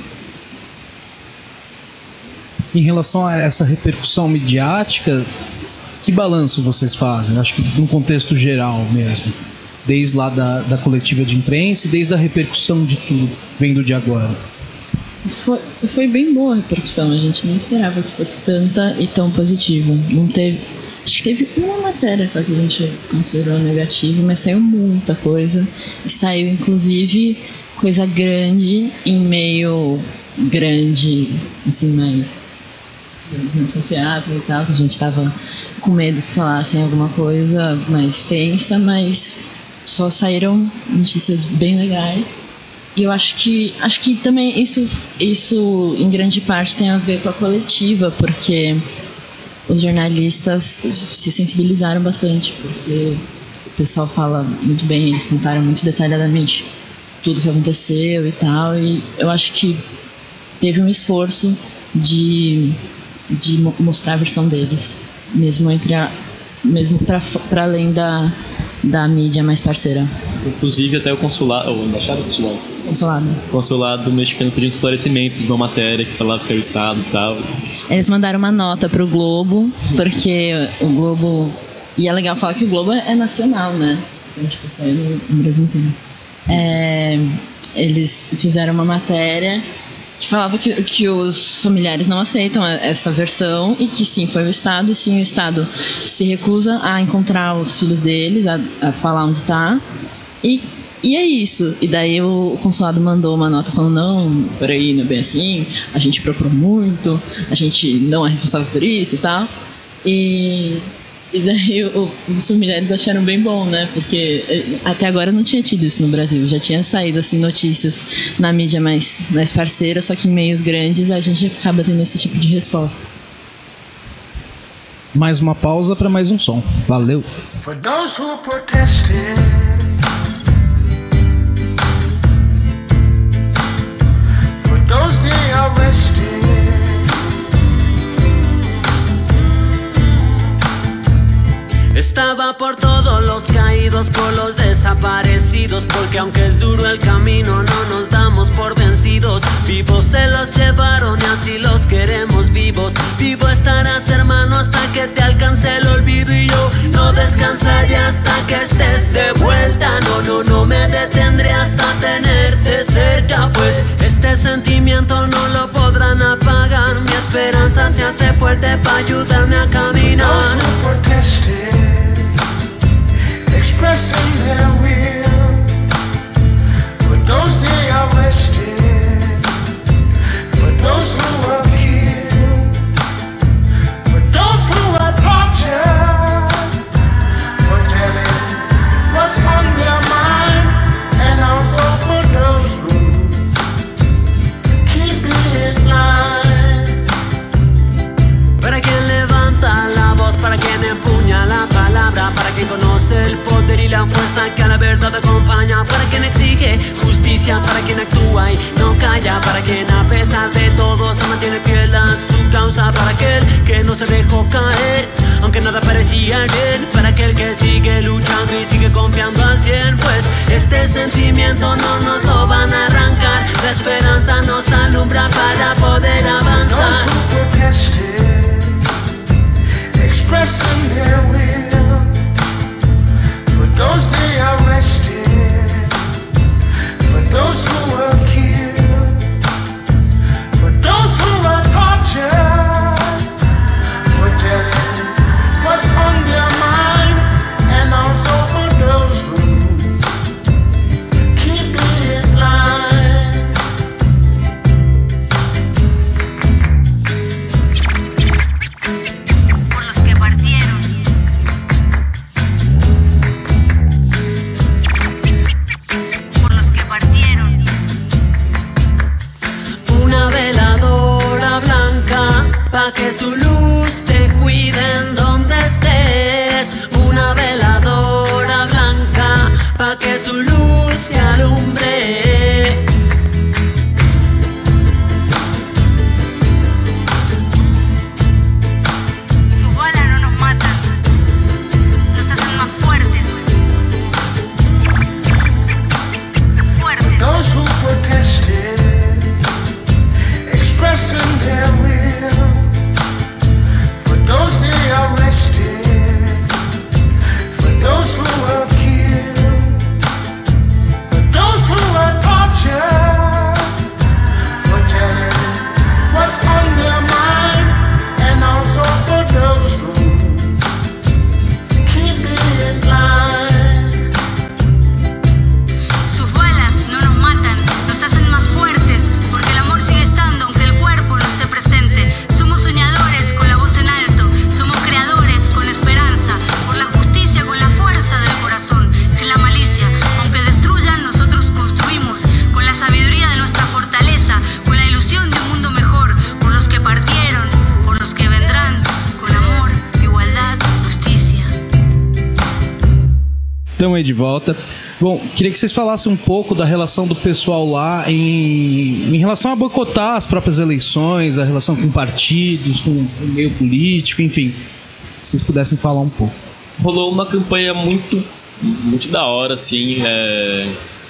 Em relação a essa repercussão midiática, que balanço vocês fazem? Acho que no contexto geral mesmo. Desde lá da, da coletiva de imprensa e desde a repercussão de tudo, vendo de agora. Foi, foi bem boa a repercussão. A gente nem esperava que fosse tanta e tão positiva. Não teve... Acho que teve uma matéria só que a gente considerou negativa, mas saiu muita coisa. E saiu, inclusive, coisa grande em meio grande, assim, mais... menos confiável e tal, que a gente tava com medo que falassem alguma coisa mais tensa, mas só saíram notícias bem legais. E eu acho que acho que também isso, isso em grande parte tem a ver com a coletiva, porque os jornalistas se sensibilizaram bastante, porque o pessoal fala muito bem, eles contaram muito detalhadamente tudo que aconteceu e tal, e eu acho que teve um esforço de de mostrar a versão deles, mesmo entre a, mesmo para além da, da mídia mais parceira. Inclusive até o consulado, ou embaixada consulado? Consulado. O consulado mexicano pediu um esclarecimento de uma matéria que falava que era o Estado e tal. Eles mandaram uma nota pro Globo, porque o Globo... E é legal falar que o Globo é nacional, né? Então, tipo, saiu no, no Brasil inteiro. É, eles fizeram uma matéria que falava que, que os familiares não aceitam essa versão e que sim, foi o Estado, e sim, o Estado se recusa a encontrar os filhos deles, a, a falar onde está, e, e é isso. E daí o consulado mandou uma nota falando, não, peraí, não é bem assim, a gente procurou muito, a gente não é responsável por isso e tal. E... E daí o, os familiares acharam bem bom, né? Porque até agora não tinha tido isso no Brasil. Já tinha saído assim notícias na mídia mais, mais parceira, só que em meios grandes a gente acaba tendo esse tipo de resposta. Mais uma pausa para mais um som. Valeu! For those who protested, for those they arrested, estaba por todos los caídos, por los desaparecidos, porque aunque es duro el camino no nos damos por vencidos. Vivos se los llevaron y así los queremos vivos. Vivo estarás, hermano, hasta que te alcance el olvido, y yo no descansaré hasta que estés de vuelta. No, no, no me detendré hasta tenerte cerca, pues este sentimiento no lo podrán apagar. Mi esperanza se hace fuerte para ayudarme a caminar. Expressing their will, for those they arrested, for those who were killed, for those who were tortured, for telling what's on their mind, and also for those who keep it live. Para quien levanta la voz, para quien empuña la palabra, para quien conoce el poder y la fuerza que a la verdad acompaña, para quien exige justicia, para quien actúa y no calla, para quien a pesar de todo se mantiene fiel a su causa, para aquel que no se dejó caer aunque nada parecía bien, para aquel que sigue luchando y sigue confiando al cien, pues este sentimiento no nos lo van a arrancar, la esperanza nos alumbra para poder avanzar. Expressing their will, for those they arrested, for those who were killed, for those who were tortured, for telling what's on their Estamos aí de volta. Bom, queria que vocês falassem um pouco da relação do pessoal lá em, em relação a boicotar as próprias eleições, a relação com partidos, com o meio político, enfim. Se vocês pudessem falar um pouco. Rolou uma campanha muito, muito da hora, assim, é...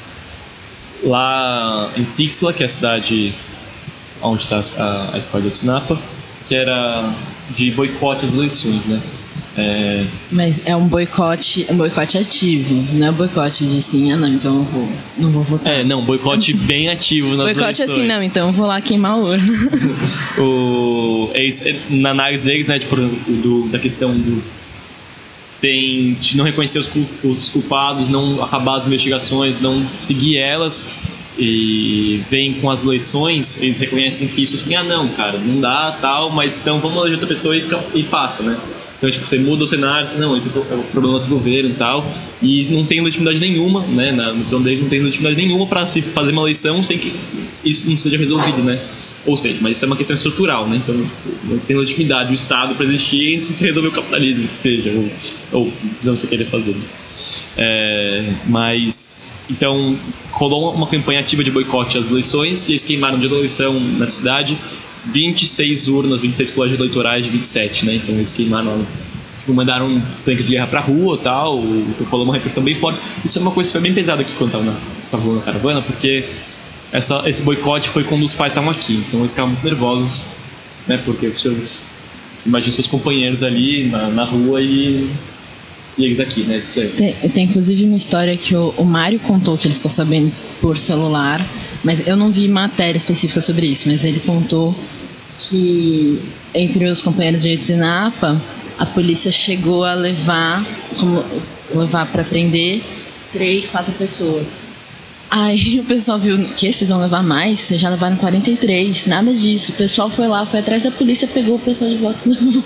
lá em Tixla, que é a cidade onde está a, a escola de Ayotzinapa, que era de boicote às eleições, né? É... Mas é um boicote, um boicote ativo, não é boicote de sim, ah não, então eu vou, não vou votar. É, não, boicote bem ativo nas boicote eleições. assim, não, então eu vou lá queimar o urna. o, na análise deles, né, tipo, do, da questão do tem, de não reconhecer os, os culpados, não acabar as investigações, não seguir elas, e vem com as eleições, eles reconhecem que isso assim, ah não, cara, não dá, tal, mas então vamos eleger outra pessoa e, e passa, né? Então, tipo, você muda o cenário, assim, não, esse é o problema do governo e tal, e não tem legitimidade nenhuma, né, na visão deles não tem legitimidade nenhuma para se fazer uma eleição sem que isso não seja resolvido, né? Ou seja, mas isso é uma questão estrutural, né? Então não tem legitimidade o Estado para existir antes de se resolver o capitalismo, que seja, ou, ou visão que você queira fazer. É, mas, então, rolou uma campanha ativa de boicote às eleições, e eles queimaram de eleição na cidade vinte e seis urnas, vinte e seis colégios eleitorais de vinte e sete, né? Então eles queimaram, tipo, mandaram um tanque de guerra pra rua e tal, rolou uma repressão bem forte. Isso é uma coisa que foi bem pesada aqui quando tava na, tava na caravana, porque essa, esse boicote foi quando os pais estavam aqui, então eles ficavam muito nervosos, né? Porque você imagina seus companheiros ali na, na rua e, e eles aqui, né? Tem, tem inclusive uma história que o, o Mário contou, que ele ficou sabendo por celular, mas eu não vi matéria específica sobre isso, mas ele contou que entre os companheiros de Ayotzinapa, a polícia chegou a levar, como, levar para prender três, quatro pessoas. Aí o pessoal viu que vocês vão levar mais, vocês já levaram quarenta e três, nada disso. O pessoal foi lá, foi atrás da polícia, pegou o pessoal de volta.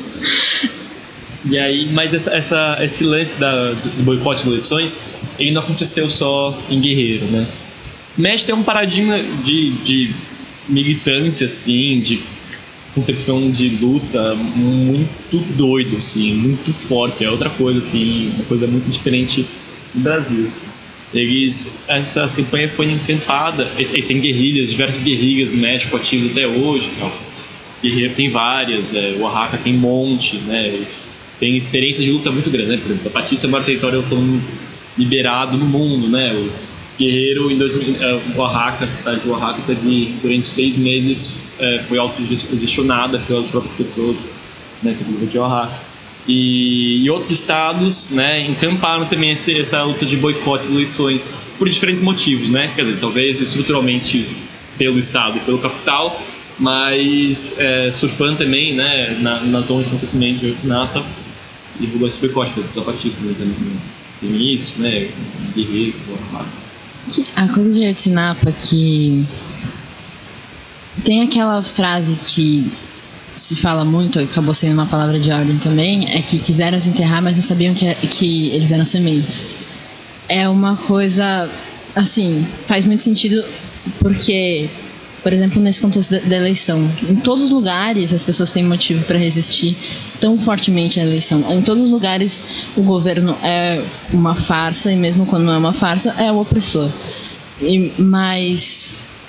E aí, mas essa, essa, esse lance da, do boicote de eleições, ele não aconteceu só em Guerreiro, né? O México tem um paradigma de, de militância, assim, de concepção de luta muito doido, assim, muito forte. É outra coisa, assim, uma coisa muito diferente do Brasil. Eles, essa campanha foi enfrentada, eles têm guerrilhas, diversas guerrilhas no México ativas até hoje. Então, Guerreiro tem várias, é, Oaxaca tem um monte, né? Eles têm experiência de luta muito grande, né? Por exemplo, a Patrícia é o maior território autônomo liberado no mundo, né? O Guerreiro, em dois mil, uh, Oaxaca, a cidade de Oaxaca, teve durante seis meses, uh, foi autogestionada pelas próprias pessoas, né, de Oaxaca. E, e outros estados, né, encamparam também esse, essa luta de boicote às eleições por diferentes motivos, né? Quer dizer, talvez estruturalmente pelo estado e pelo capital, mas é, surfando também, né, na, na zona de acontecimento de Ayotzinapa, divulgou esse boicote dos zapatistas, né, também tem isso, né, Guerreiro, Oaxaca. A coisa de Ayotzinapa que tem aquela frase que se fala muito, acabou sendo uma palavra de ordem também, é que quiseram se enterrar, mas não sabiam que, que eles eram sementes. É uma coisa, assim, faz muito sentido porque, por exemplo, nesse contexto da, da eleição, em todos os lugares as pessoas têm motivo para resistir tão fortemente à eleição. Em todos os lugares o governo é uma farsa, e mesmo quando não é uma farsa, é o opressor. E, mas,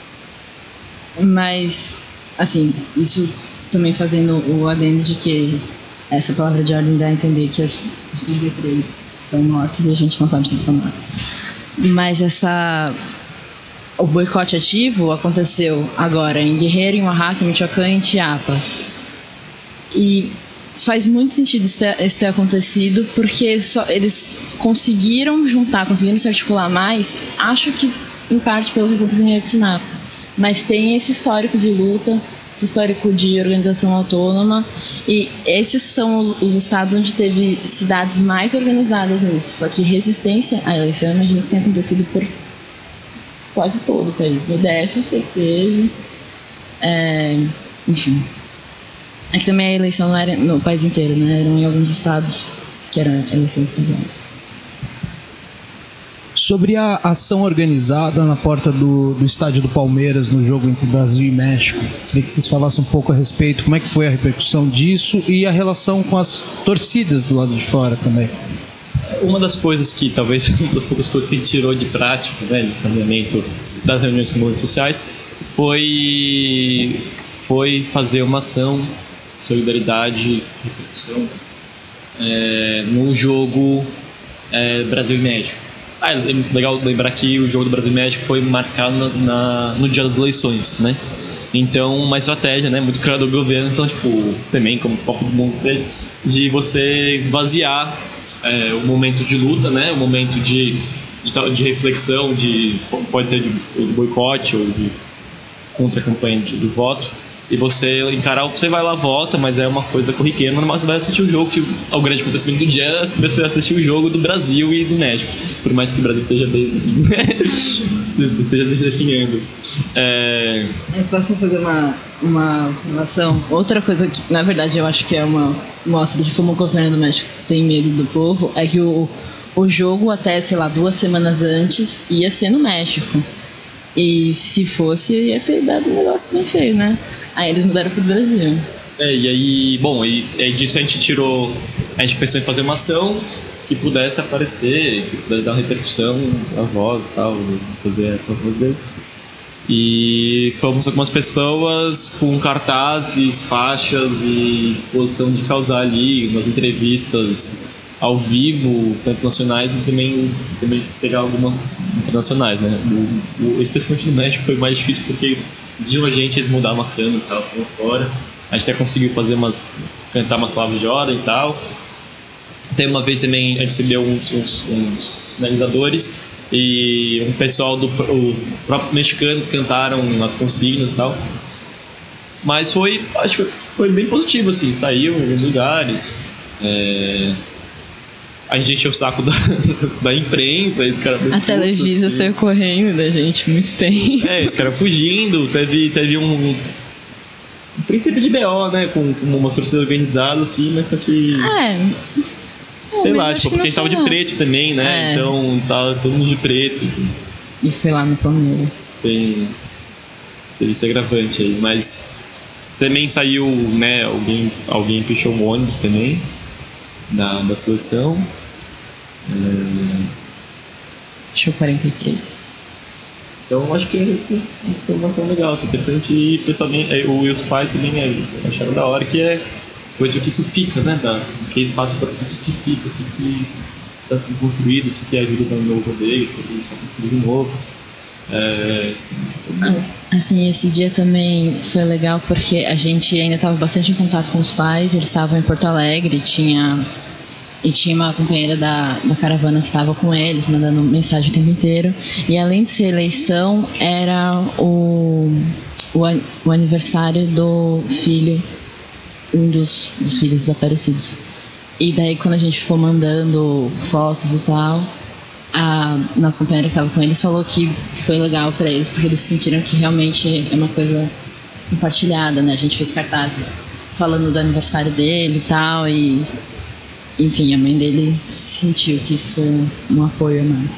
mas, assim, isso também fazendo o adendo de que essa palavra de ordem dá a entender que as, os guerreiros estão mortos e a gente não sabe se eles estão mortos. Mas essa... O boicote ativo aconteceu agora em Guerreiro, em Oaxaca, em Michoacán e em Chiapas. E faz muito sentido isso ter, isso ter acontecido, porque só, eles conseguiram juntar, conseguiram se articular mais, acho que em parte pelo que aconteceu em Ayotzinapa. Mas tem esse histórico de luta, esse histórico de organização autônoma, e esses são os, os estados onde teve cidades mais organizadas nisso. Só que resistência à eleição, eu imagino que tem acontecido por quase todo o país. No D F, você teve. É, enfim. É que também a eleição não era no país inteiro, né? Eram em alguns estados que eram eleições estaduais. Sobre a ação organizada na porta do, do estádio do Palmeiras no jogo entre Brasil e México, queria que vocês falassem um pouco a respeito, como é que foi a repercussão disso e a relação com as torcidas do lado de fora também. uma das coisas que, talvez, uma das poucas coisas que a gente tirou de prática, né, de planejamento das reuniões com movimentos sociais, foi, foi fazer uma ação, solidariedade, reflexão, é, no jogo é, Brasil e México. Ah, é legal lembrar que o jogo do Brasil e México foi marcado na, na, no dia das eleições, né? Então, uma estratégia, né, muito clara do governo, então, tipo, também, como o Copa do Mundo fez, de você esvaziar é, o momento de luta, né, o momento de, de, de reflexão, de, pode ser de, de boicote ou de contra-campanha do voto, e você encarar, você vai lá, vota, mas é uma coisa corriqueira, mas você vai assistir o jogo, que o grande acontecimento do dia é você assistir o jogo do Brasil e do México, por mais que o Brasil esteja esteja definhando. É... Mas posso fazer uma, uma observação? Outra coisa que, na verdade, eu acho que é uma mostra de como o governo do México tem medo do povo, é que o, o jogo até, sei lá, duas semanas antes ia ser no México. E se fosse, ia ter dado um negócio bem feio, né? Aí eles mudaram pro Brasil. É, e aí, bom, e, e disso a gente tirou, a gente pensou em fazer uma ação que pudesse aparecer, que pudesse dar uma repercussão à voz e tal, fazer a voz deles. E fomos algumas pessoas com cartazes, faixas e disposição de causar ali umas entrevistas ao vivo, tanto nacionais e também, também pegar algumas internacionais, né? O, o, especialmente no México foi mais difícil porque eles pediam a gente, eles mudaram uma câmera e tal, assim, fora. A gente até conseguiu fazer umas, cantar umas palavras de ordem e tal. Tem uma vez também a gente recebeu uns, uns, uns sinalizadores e um pessoal do o próprio mexicanos cantaram as consignas e tal. Mas foi, acho que foi bem positivo, assim, saiu em alguns lugares. É... A gente encheu o saco da, da imprensa, esse cara a Televisa assim. Saiu correndo da gente muito tempo. É, esse cara fugindo, teve, teve um, um princípio de B O, né, com, com uma torcida organizada, assim, mas só que... É... Sei lá, tipo, porque a gente tava de preto também, né, é. Então tava todo mundo de preto. E foi lá no Palmeiras. Tem... Teve esse agravante aí, mas... Também saiu, né, alguém, alguém pichou um ônibus também. Da, da seleção. Show quarenta e três. Então acho que é uma informação legal, assim, interessante. E pessoalmente, o, os pais também é, acharam da hora que é coisa que isso fica, né? Da, que eles passam para o que, que fica, o que está sendo construído, o que, que é a vida do novo deles, o que está construindo de novo. É... Assim, esse dia também foi legal porque a gente ainda estava bastante em contato com os pais, eles estavam em Porto Alegre, tinha, e tinha uma companheira da, da caravana que estava com eles, mandando mensagem o tempo inteiro. E além de ser eleição, era o, o, o aniversário do filho, um dos, dos filhos desaparecidos. E daí quando a gente ficou mandando fotos e tal, a nossa companheira que estava com eles falou que foi legal para eles, porque eles sentiram que realmente é uma coisa compartilhada, né? A gente fez cartazes falando do aniversário dele e tal, e enfim, a mãe dele sentiu que isso foi um apoio a mais.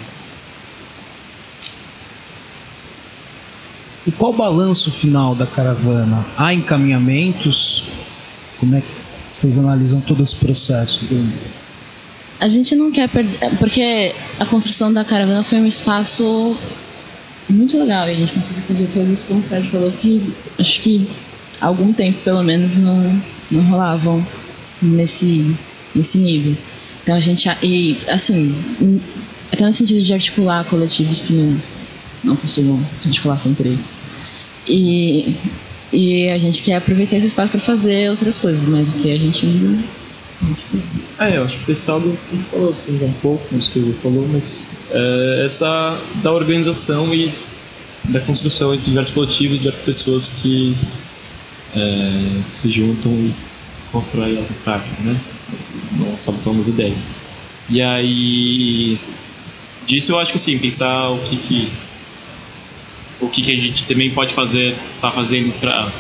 E qual o balanço final da caravana? Há encaminhamentos? Como é que vocês analisam todo esse processo? A gente não quer perder, porque a construção da caravana foi um espaço muito legal e a gente conseguiu fazer coisas, como o Fred falou, que acho que há algum tempo, pelo menos, não, não rolavam nesse, nesse nível. Então a gente, e assim, até no sentido de articular coletivos que não, não costumam se articular sempre. E, e a gente quer aproveitar esse espaço para fazer outras coisas, mas o que a gente ainda... É, eu acho que o pessoal falou assim um pouco, não sei o que ele falou, mas é, essa da organização e da construção de diversos coletivos, de diversas pessoas que é, se juntam e constroem a prática, né? Não só botam as ideias. E aí, disso eu acho que sim, pensar o que que, o que, que a gente também pode fazer, tá fazendo para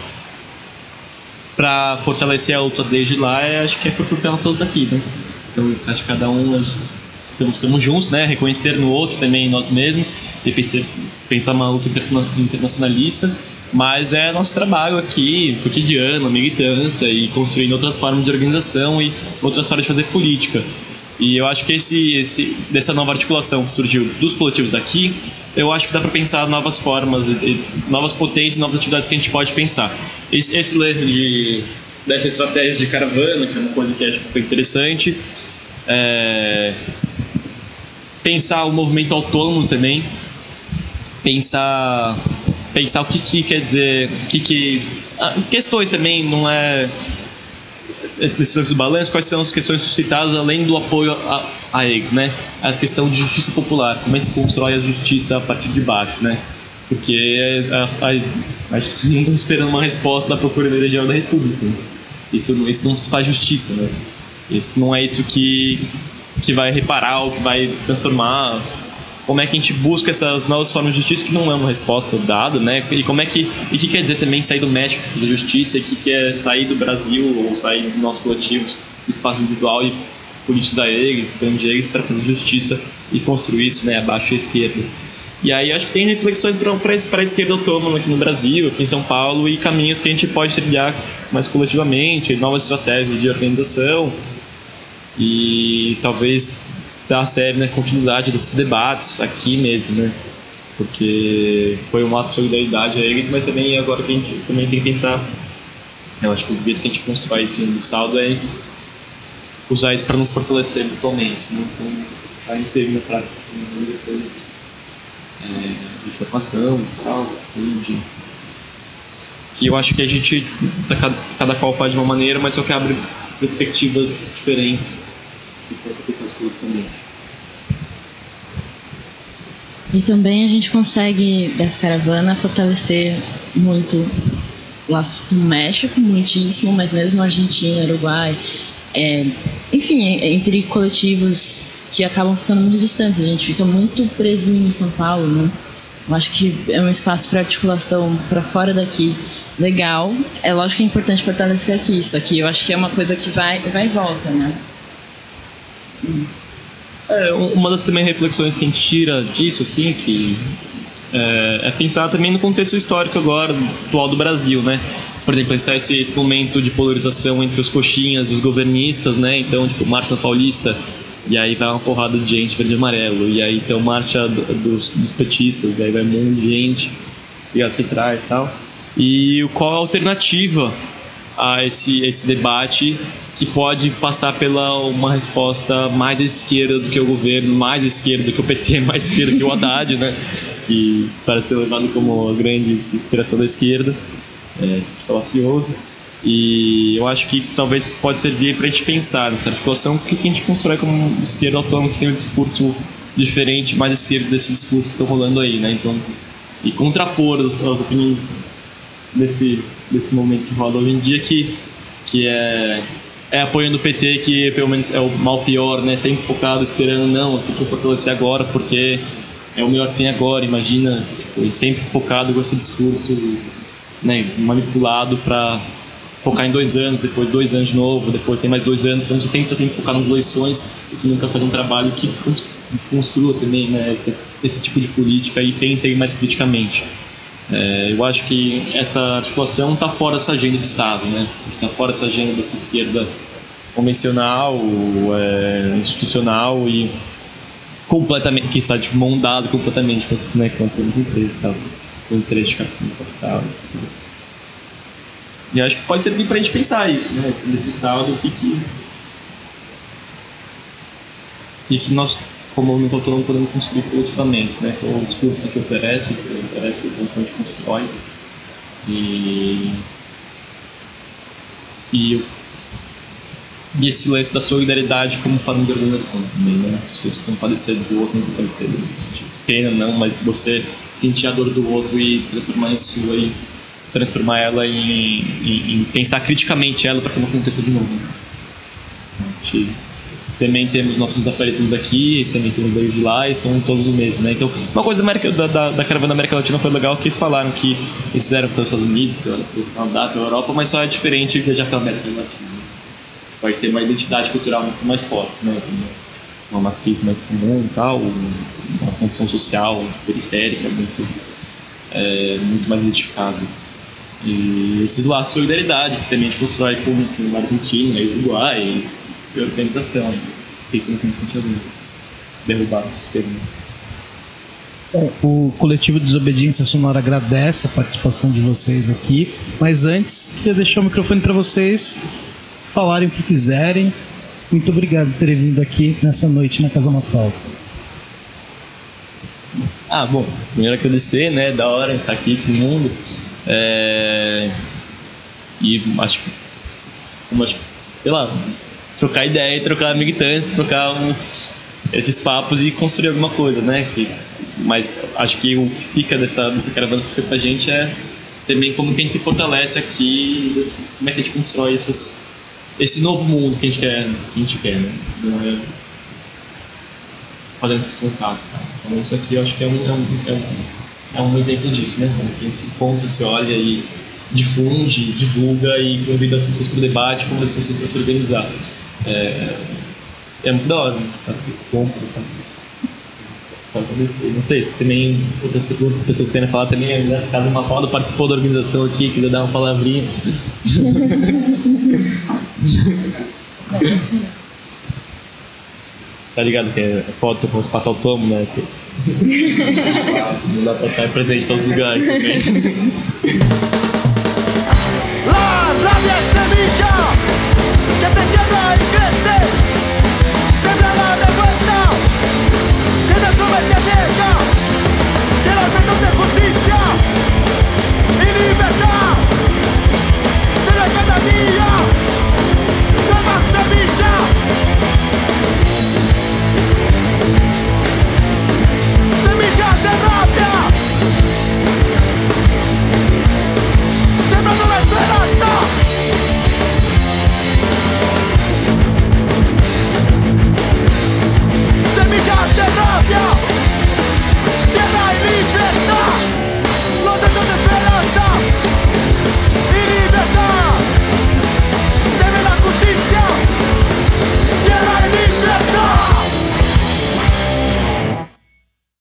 para fortalecer a luta desde lá, é, acho que é fortalecer a nossa luta aqui, né? Então, acho que cada um estamos, estamos juntos, né? Reconhecer no outro também nós mesmos e pensar, pensar uma luta internacionalista, mas é nosso trabalho aqui, cotidiano, militância e construindo outras formas de organização e outras formas de fazer política. E eu acho que esse, esse, dessa nova articulação que surgiu dos coletivos daqui, eu acho que dá para pensar novas formas, novas potências, novas atividades que a gente pode pensar. Esse, esse lance de, dessa estratégia de caravana, que é uma coisa que acho que foi interessante. É, pensar o movimento autônomo também. Pensar, pensar o que, que quer dizer, o que, que questões também, não é esses lance do balanço, quais são as questões suscitadas além do apoio a, a eles, né? As questões de justiça popular, como é que se constrói a justiça a partir de baixo, né? Porque a, a, a gente não está esperando uma resposta da Procuradoria-Geral da República. Né? Isso, isso não se faz justiça, né? Isso não é isso que, que vai reparar ou que vai transformar. Como é que a gente busca essas novas formas de justiça que não é uma resposta dada, né? E como é que e o que quer dizer também sair do México da justiça e o que quer sair do Brasil ou sair dos nossos coletivos, do espaço individual e politizar eles, prender eles para fazer justiça e construir isso, né? Abaixo à esquerda. E aí acho que tem reflexões para a esquerda autônoma aqui no Brasil, aqui em São Paulo, e caminhos que a gente pode trilhar mais coletivamente, novas estratégias de organização e talvez dar sério, né, continuidade desses debates aqui mesmo, né? Porque foi um ato de solidariedade a eles, mas também agora que a gente também tem que pensar, eu acho que o jeito que a gente constrói esse do saldo é usar isso para nos fortalecer virtualmente, né? Então, vai inserir na prática depois é, de formação e tal, de, que eu acho que a gente, cada, cada qual faz de uma maneira, mas só que abre perspectivas diferentes. E também a gente consegue, dessa caravana, fortalecer muito laços com o México, muitíssimo, mas mesmo Argentina, Uruguai, é, enfim, entre coletivos que acabam ficando muito distantes. A gente fica muito presinho em São Paulo, né? Eu acho que é um espaço para articulação para fora daqui legal. É lógico que é importante fortalecer aqui. Isso aqui eu acho que é uma coisa que vai, vai e volta, né? É, uma das também reflexões que a gente tira disso, assim, que é, é pensar também no contexto histórico agora, atual do Brasil, né? Por exemplo, pensar esse, esse momento de polarização entre os coxinhas e os governistas, né? Então, tipo, marcha na Paulista, e aí vai uma porrada de gente verde e amarelo, e aí então marcha dos, dos petistas, e aí vai um monte de gente, e assim atrás e tal. E qual é a alternativa a esse, esse debate que pode passar pela uma resposta mais à esquerda do que o governo, mais à esquerda do que o P T, mais à esquerda que o Haddad, né? Que parece ser levado como a grande inspiração da esquerda, é, falacioso. E eu acho que talvez pode servir para a gente pensar nessa articulação, o que a gente constrói como esquerda autônoma que tem um discurso diferente, mais à esquerda desses discursos que estão rolando aí, né? Então, e contrapor as, as opiniões desse, desse momento que rola hoje em dia, que, que é... é apoiando o P T, que pelo menos é o mal pior, né? Sempre focado, esperando, não, tem que fortalecer agora porque é o melhor que tem agora, imagina, tipo, sempre focado com esse discurso, né, manipulado para focar em dois anos, depois dois anos de novo, depois tem mais dois anos, então você sempre tem que focar nas eleições, e você nunca faz um trabalho que desconstrua também, né, esse, esse tipo de política e pense aí mais criticamente. É, eu acho que essa articulação está fora dessa agenda de Estado, né? Está fora dessa agenda dessa esquerda convencional, é, institucional e completamente, que está de mão dada completamente com as, né, com as empresas, tá? Com o interesse de capital. E acho que pode servir para a gente pensar isso, né? Desse saldo, o que que, que, que nós, como movimento autônomo, podemos construir coletivamente, né? Com o discurso que a gente oferece, que a gente oferece, como a gente constrói. E, e, e esse lance da solidariedade como forma de organização também, né? Você se compadecer do outro, não compadecer do outro. Você pena, não, mas você sentir a dor do outro e transformar em sua e transformar ela em, em, em pensar criticamente ela para que não aconteça de novo. A gente também temos nossos desaparecidos aqui, eles também temos daí de lá e são todos o mesmo, né? Então, uma coisa da, América, da, da, da caravana da América Latina foi legal que eles falaram que eles fizeram pelos Estados Unidos, pelo Canadá, pela Europa, mas só é diferente viajar pela América Latina. Pode ter uma identidade cultural muito mais forte, né? Uma matriz mais comum e tal, uma função social periférica muito, é, muito mais identificada. E esses laços de solidariedade que também a gente constrói com, com a Argentina, Uruguai e organização. pensando como a gente ia derrubar o sistema. Bom, o coletivo Desobediência Sonora agradece a participação de vocês aqui, mas antes queria deixar o microfone para vocês falarem o que quiserem. Muito obrigado por terem vindo aqui nessa noite na Casa Mafalda. Ah, bom, primeiro agradecer, né, da hora estar aqui com o mundo. É... E acho que, como acho, sei lá, trocar ideia, trocar militância, trocar um, esses papos e construir alguma coisa, né? Que, mas acho que o que fica dessa, dessa caravana que fica pra gente é também como que a gente se fortalece aqui, como é que a gente constrói essas, esse novo mundo que a gente quer, que a gente quer, né? Não é fazendo esses contatos, tá? Então isso aqui eu acho que é um, é um, é um, é um exemplo disso, né? Como que a gente se encontra, se olha e difunde, divulga e convida as pessoas para o debate, convida as pessoas para se organizar. É, é muito da hora, né? Tá? Compro, tá? Não sei, se também outras perguntas, pessoas querem falar também, né? Caso uma Mafalda participou da organização aqui, quiser dar uma palavrinha. Tá ligado que é foto com os passar o tomo, né? Não dá pra estar presente em todos os lugares também. La rabia es semilla que se tierra y crece.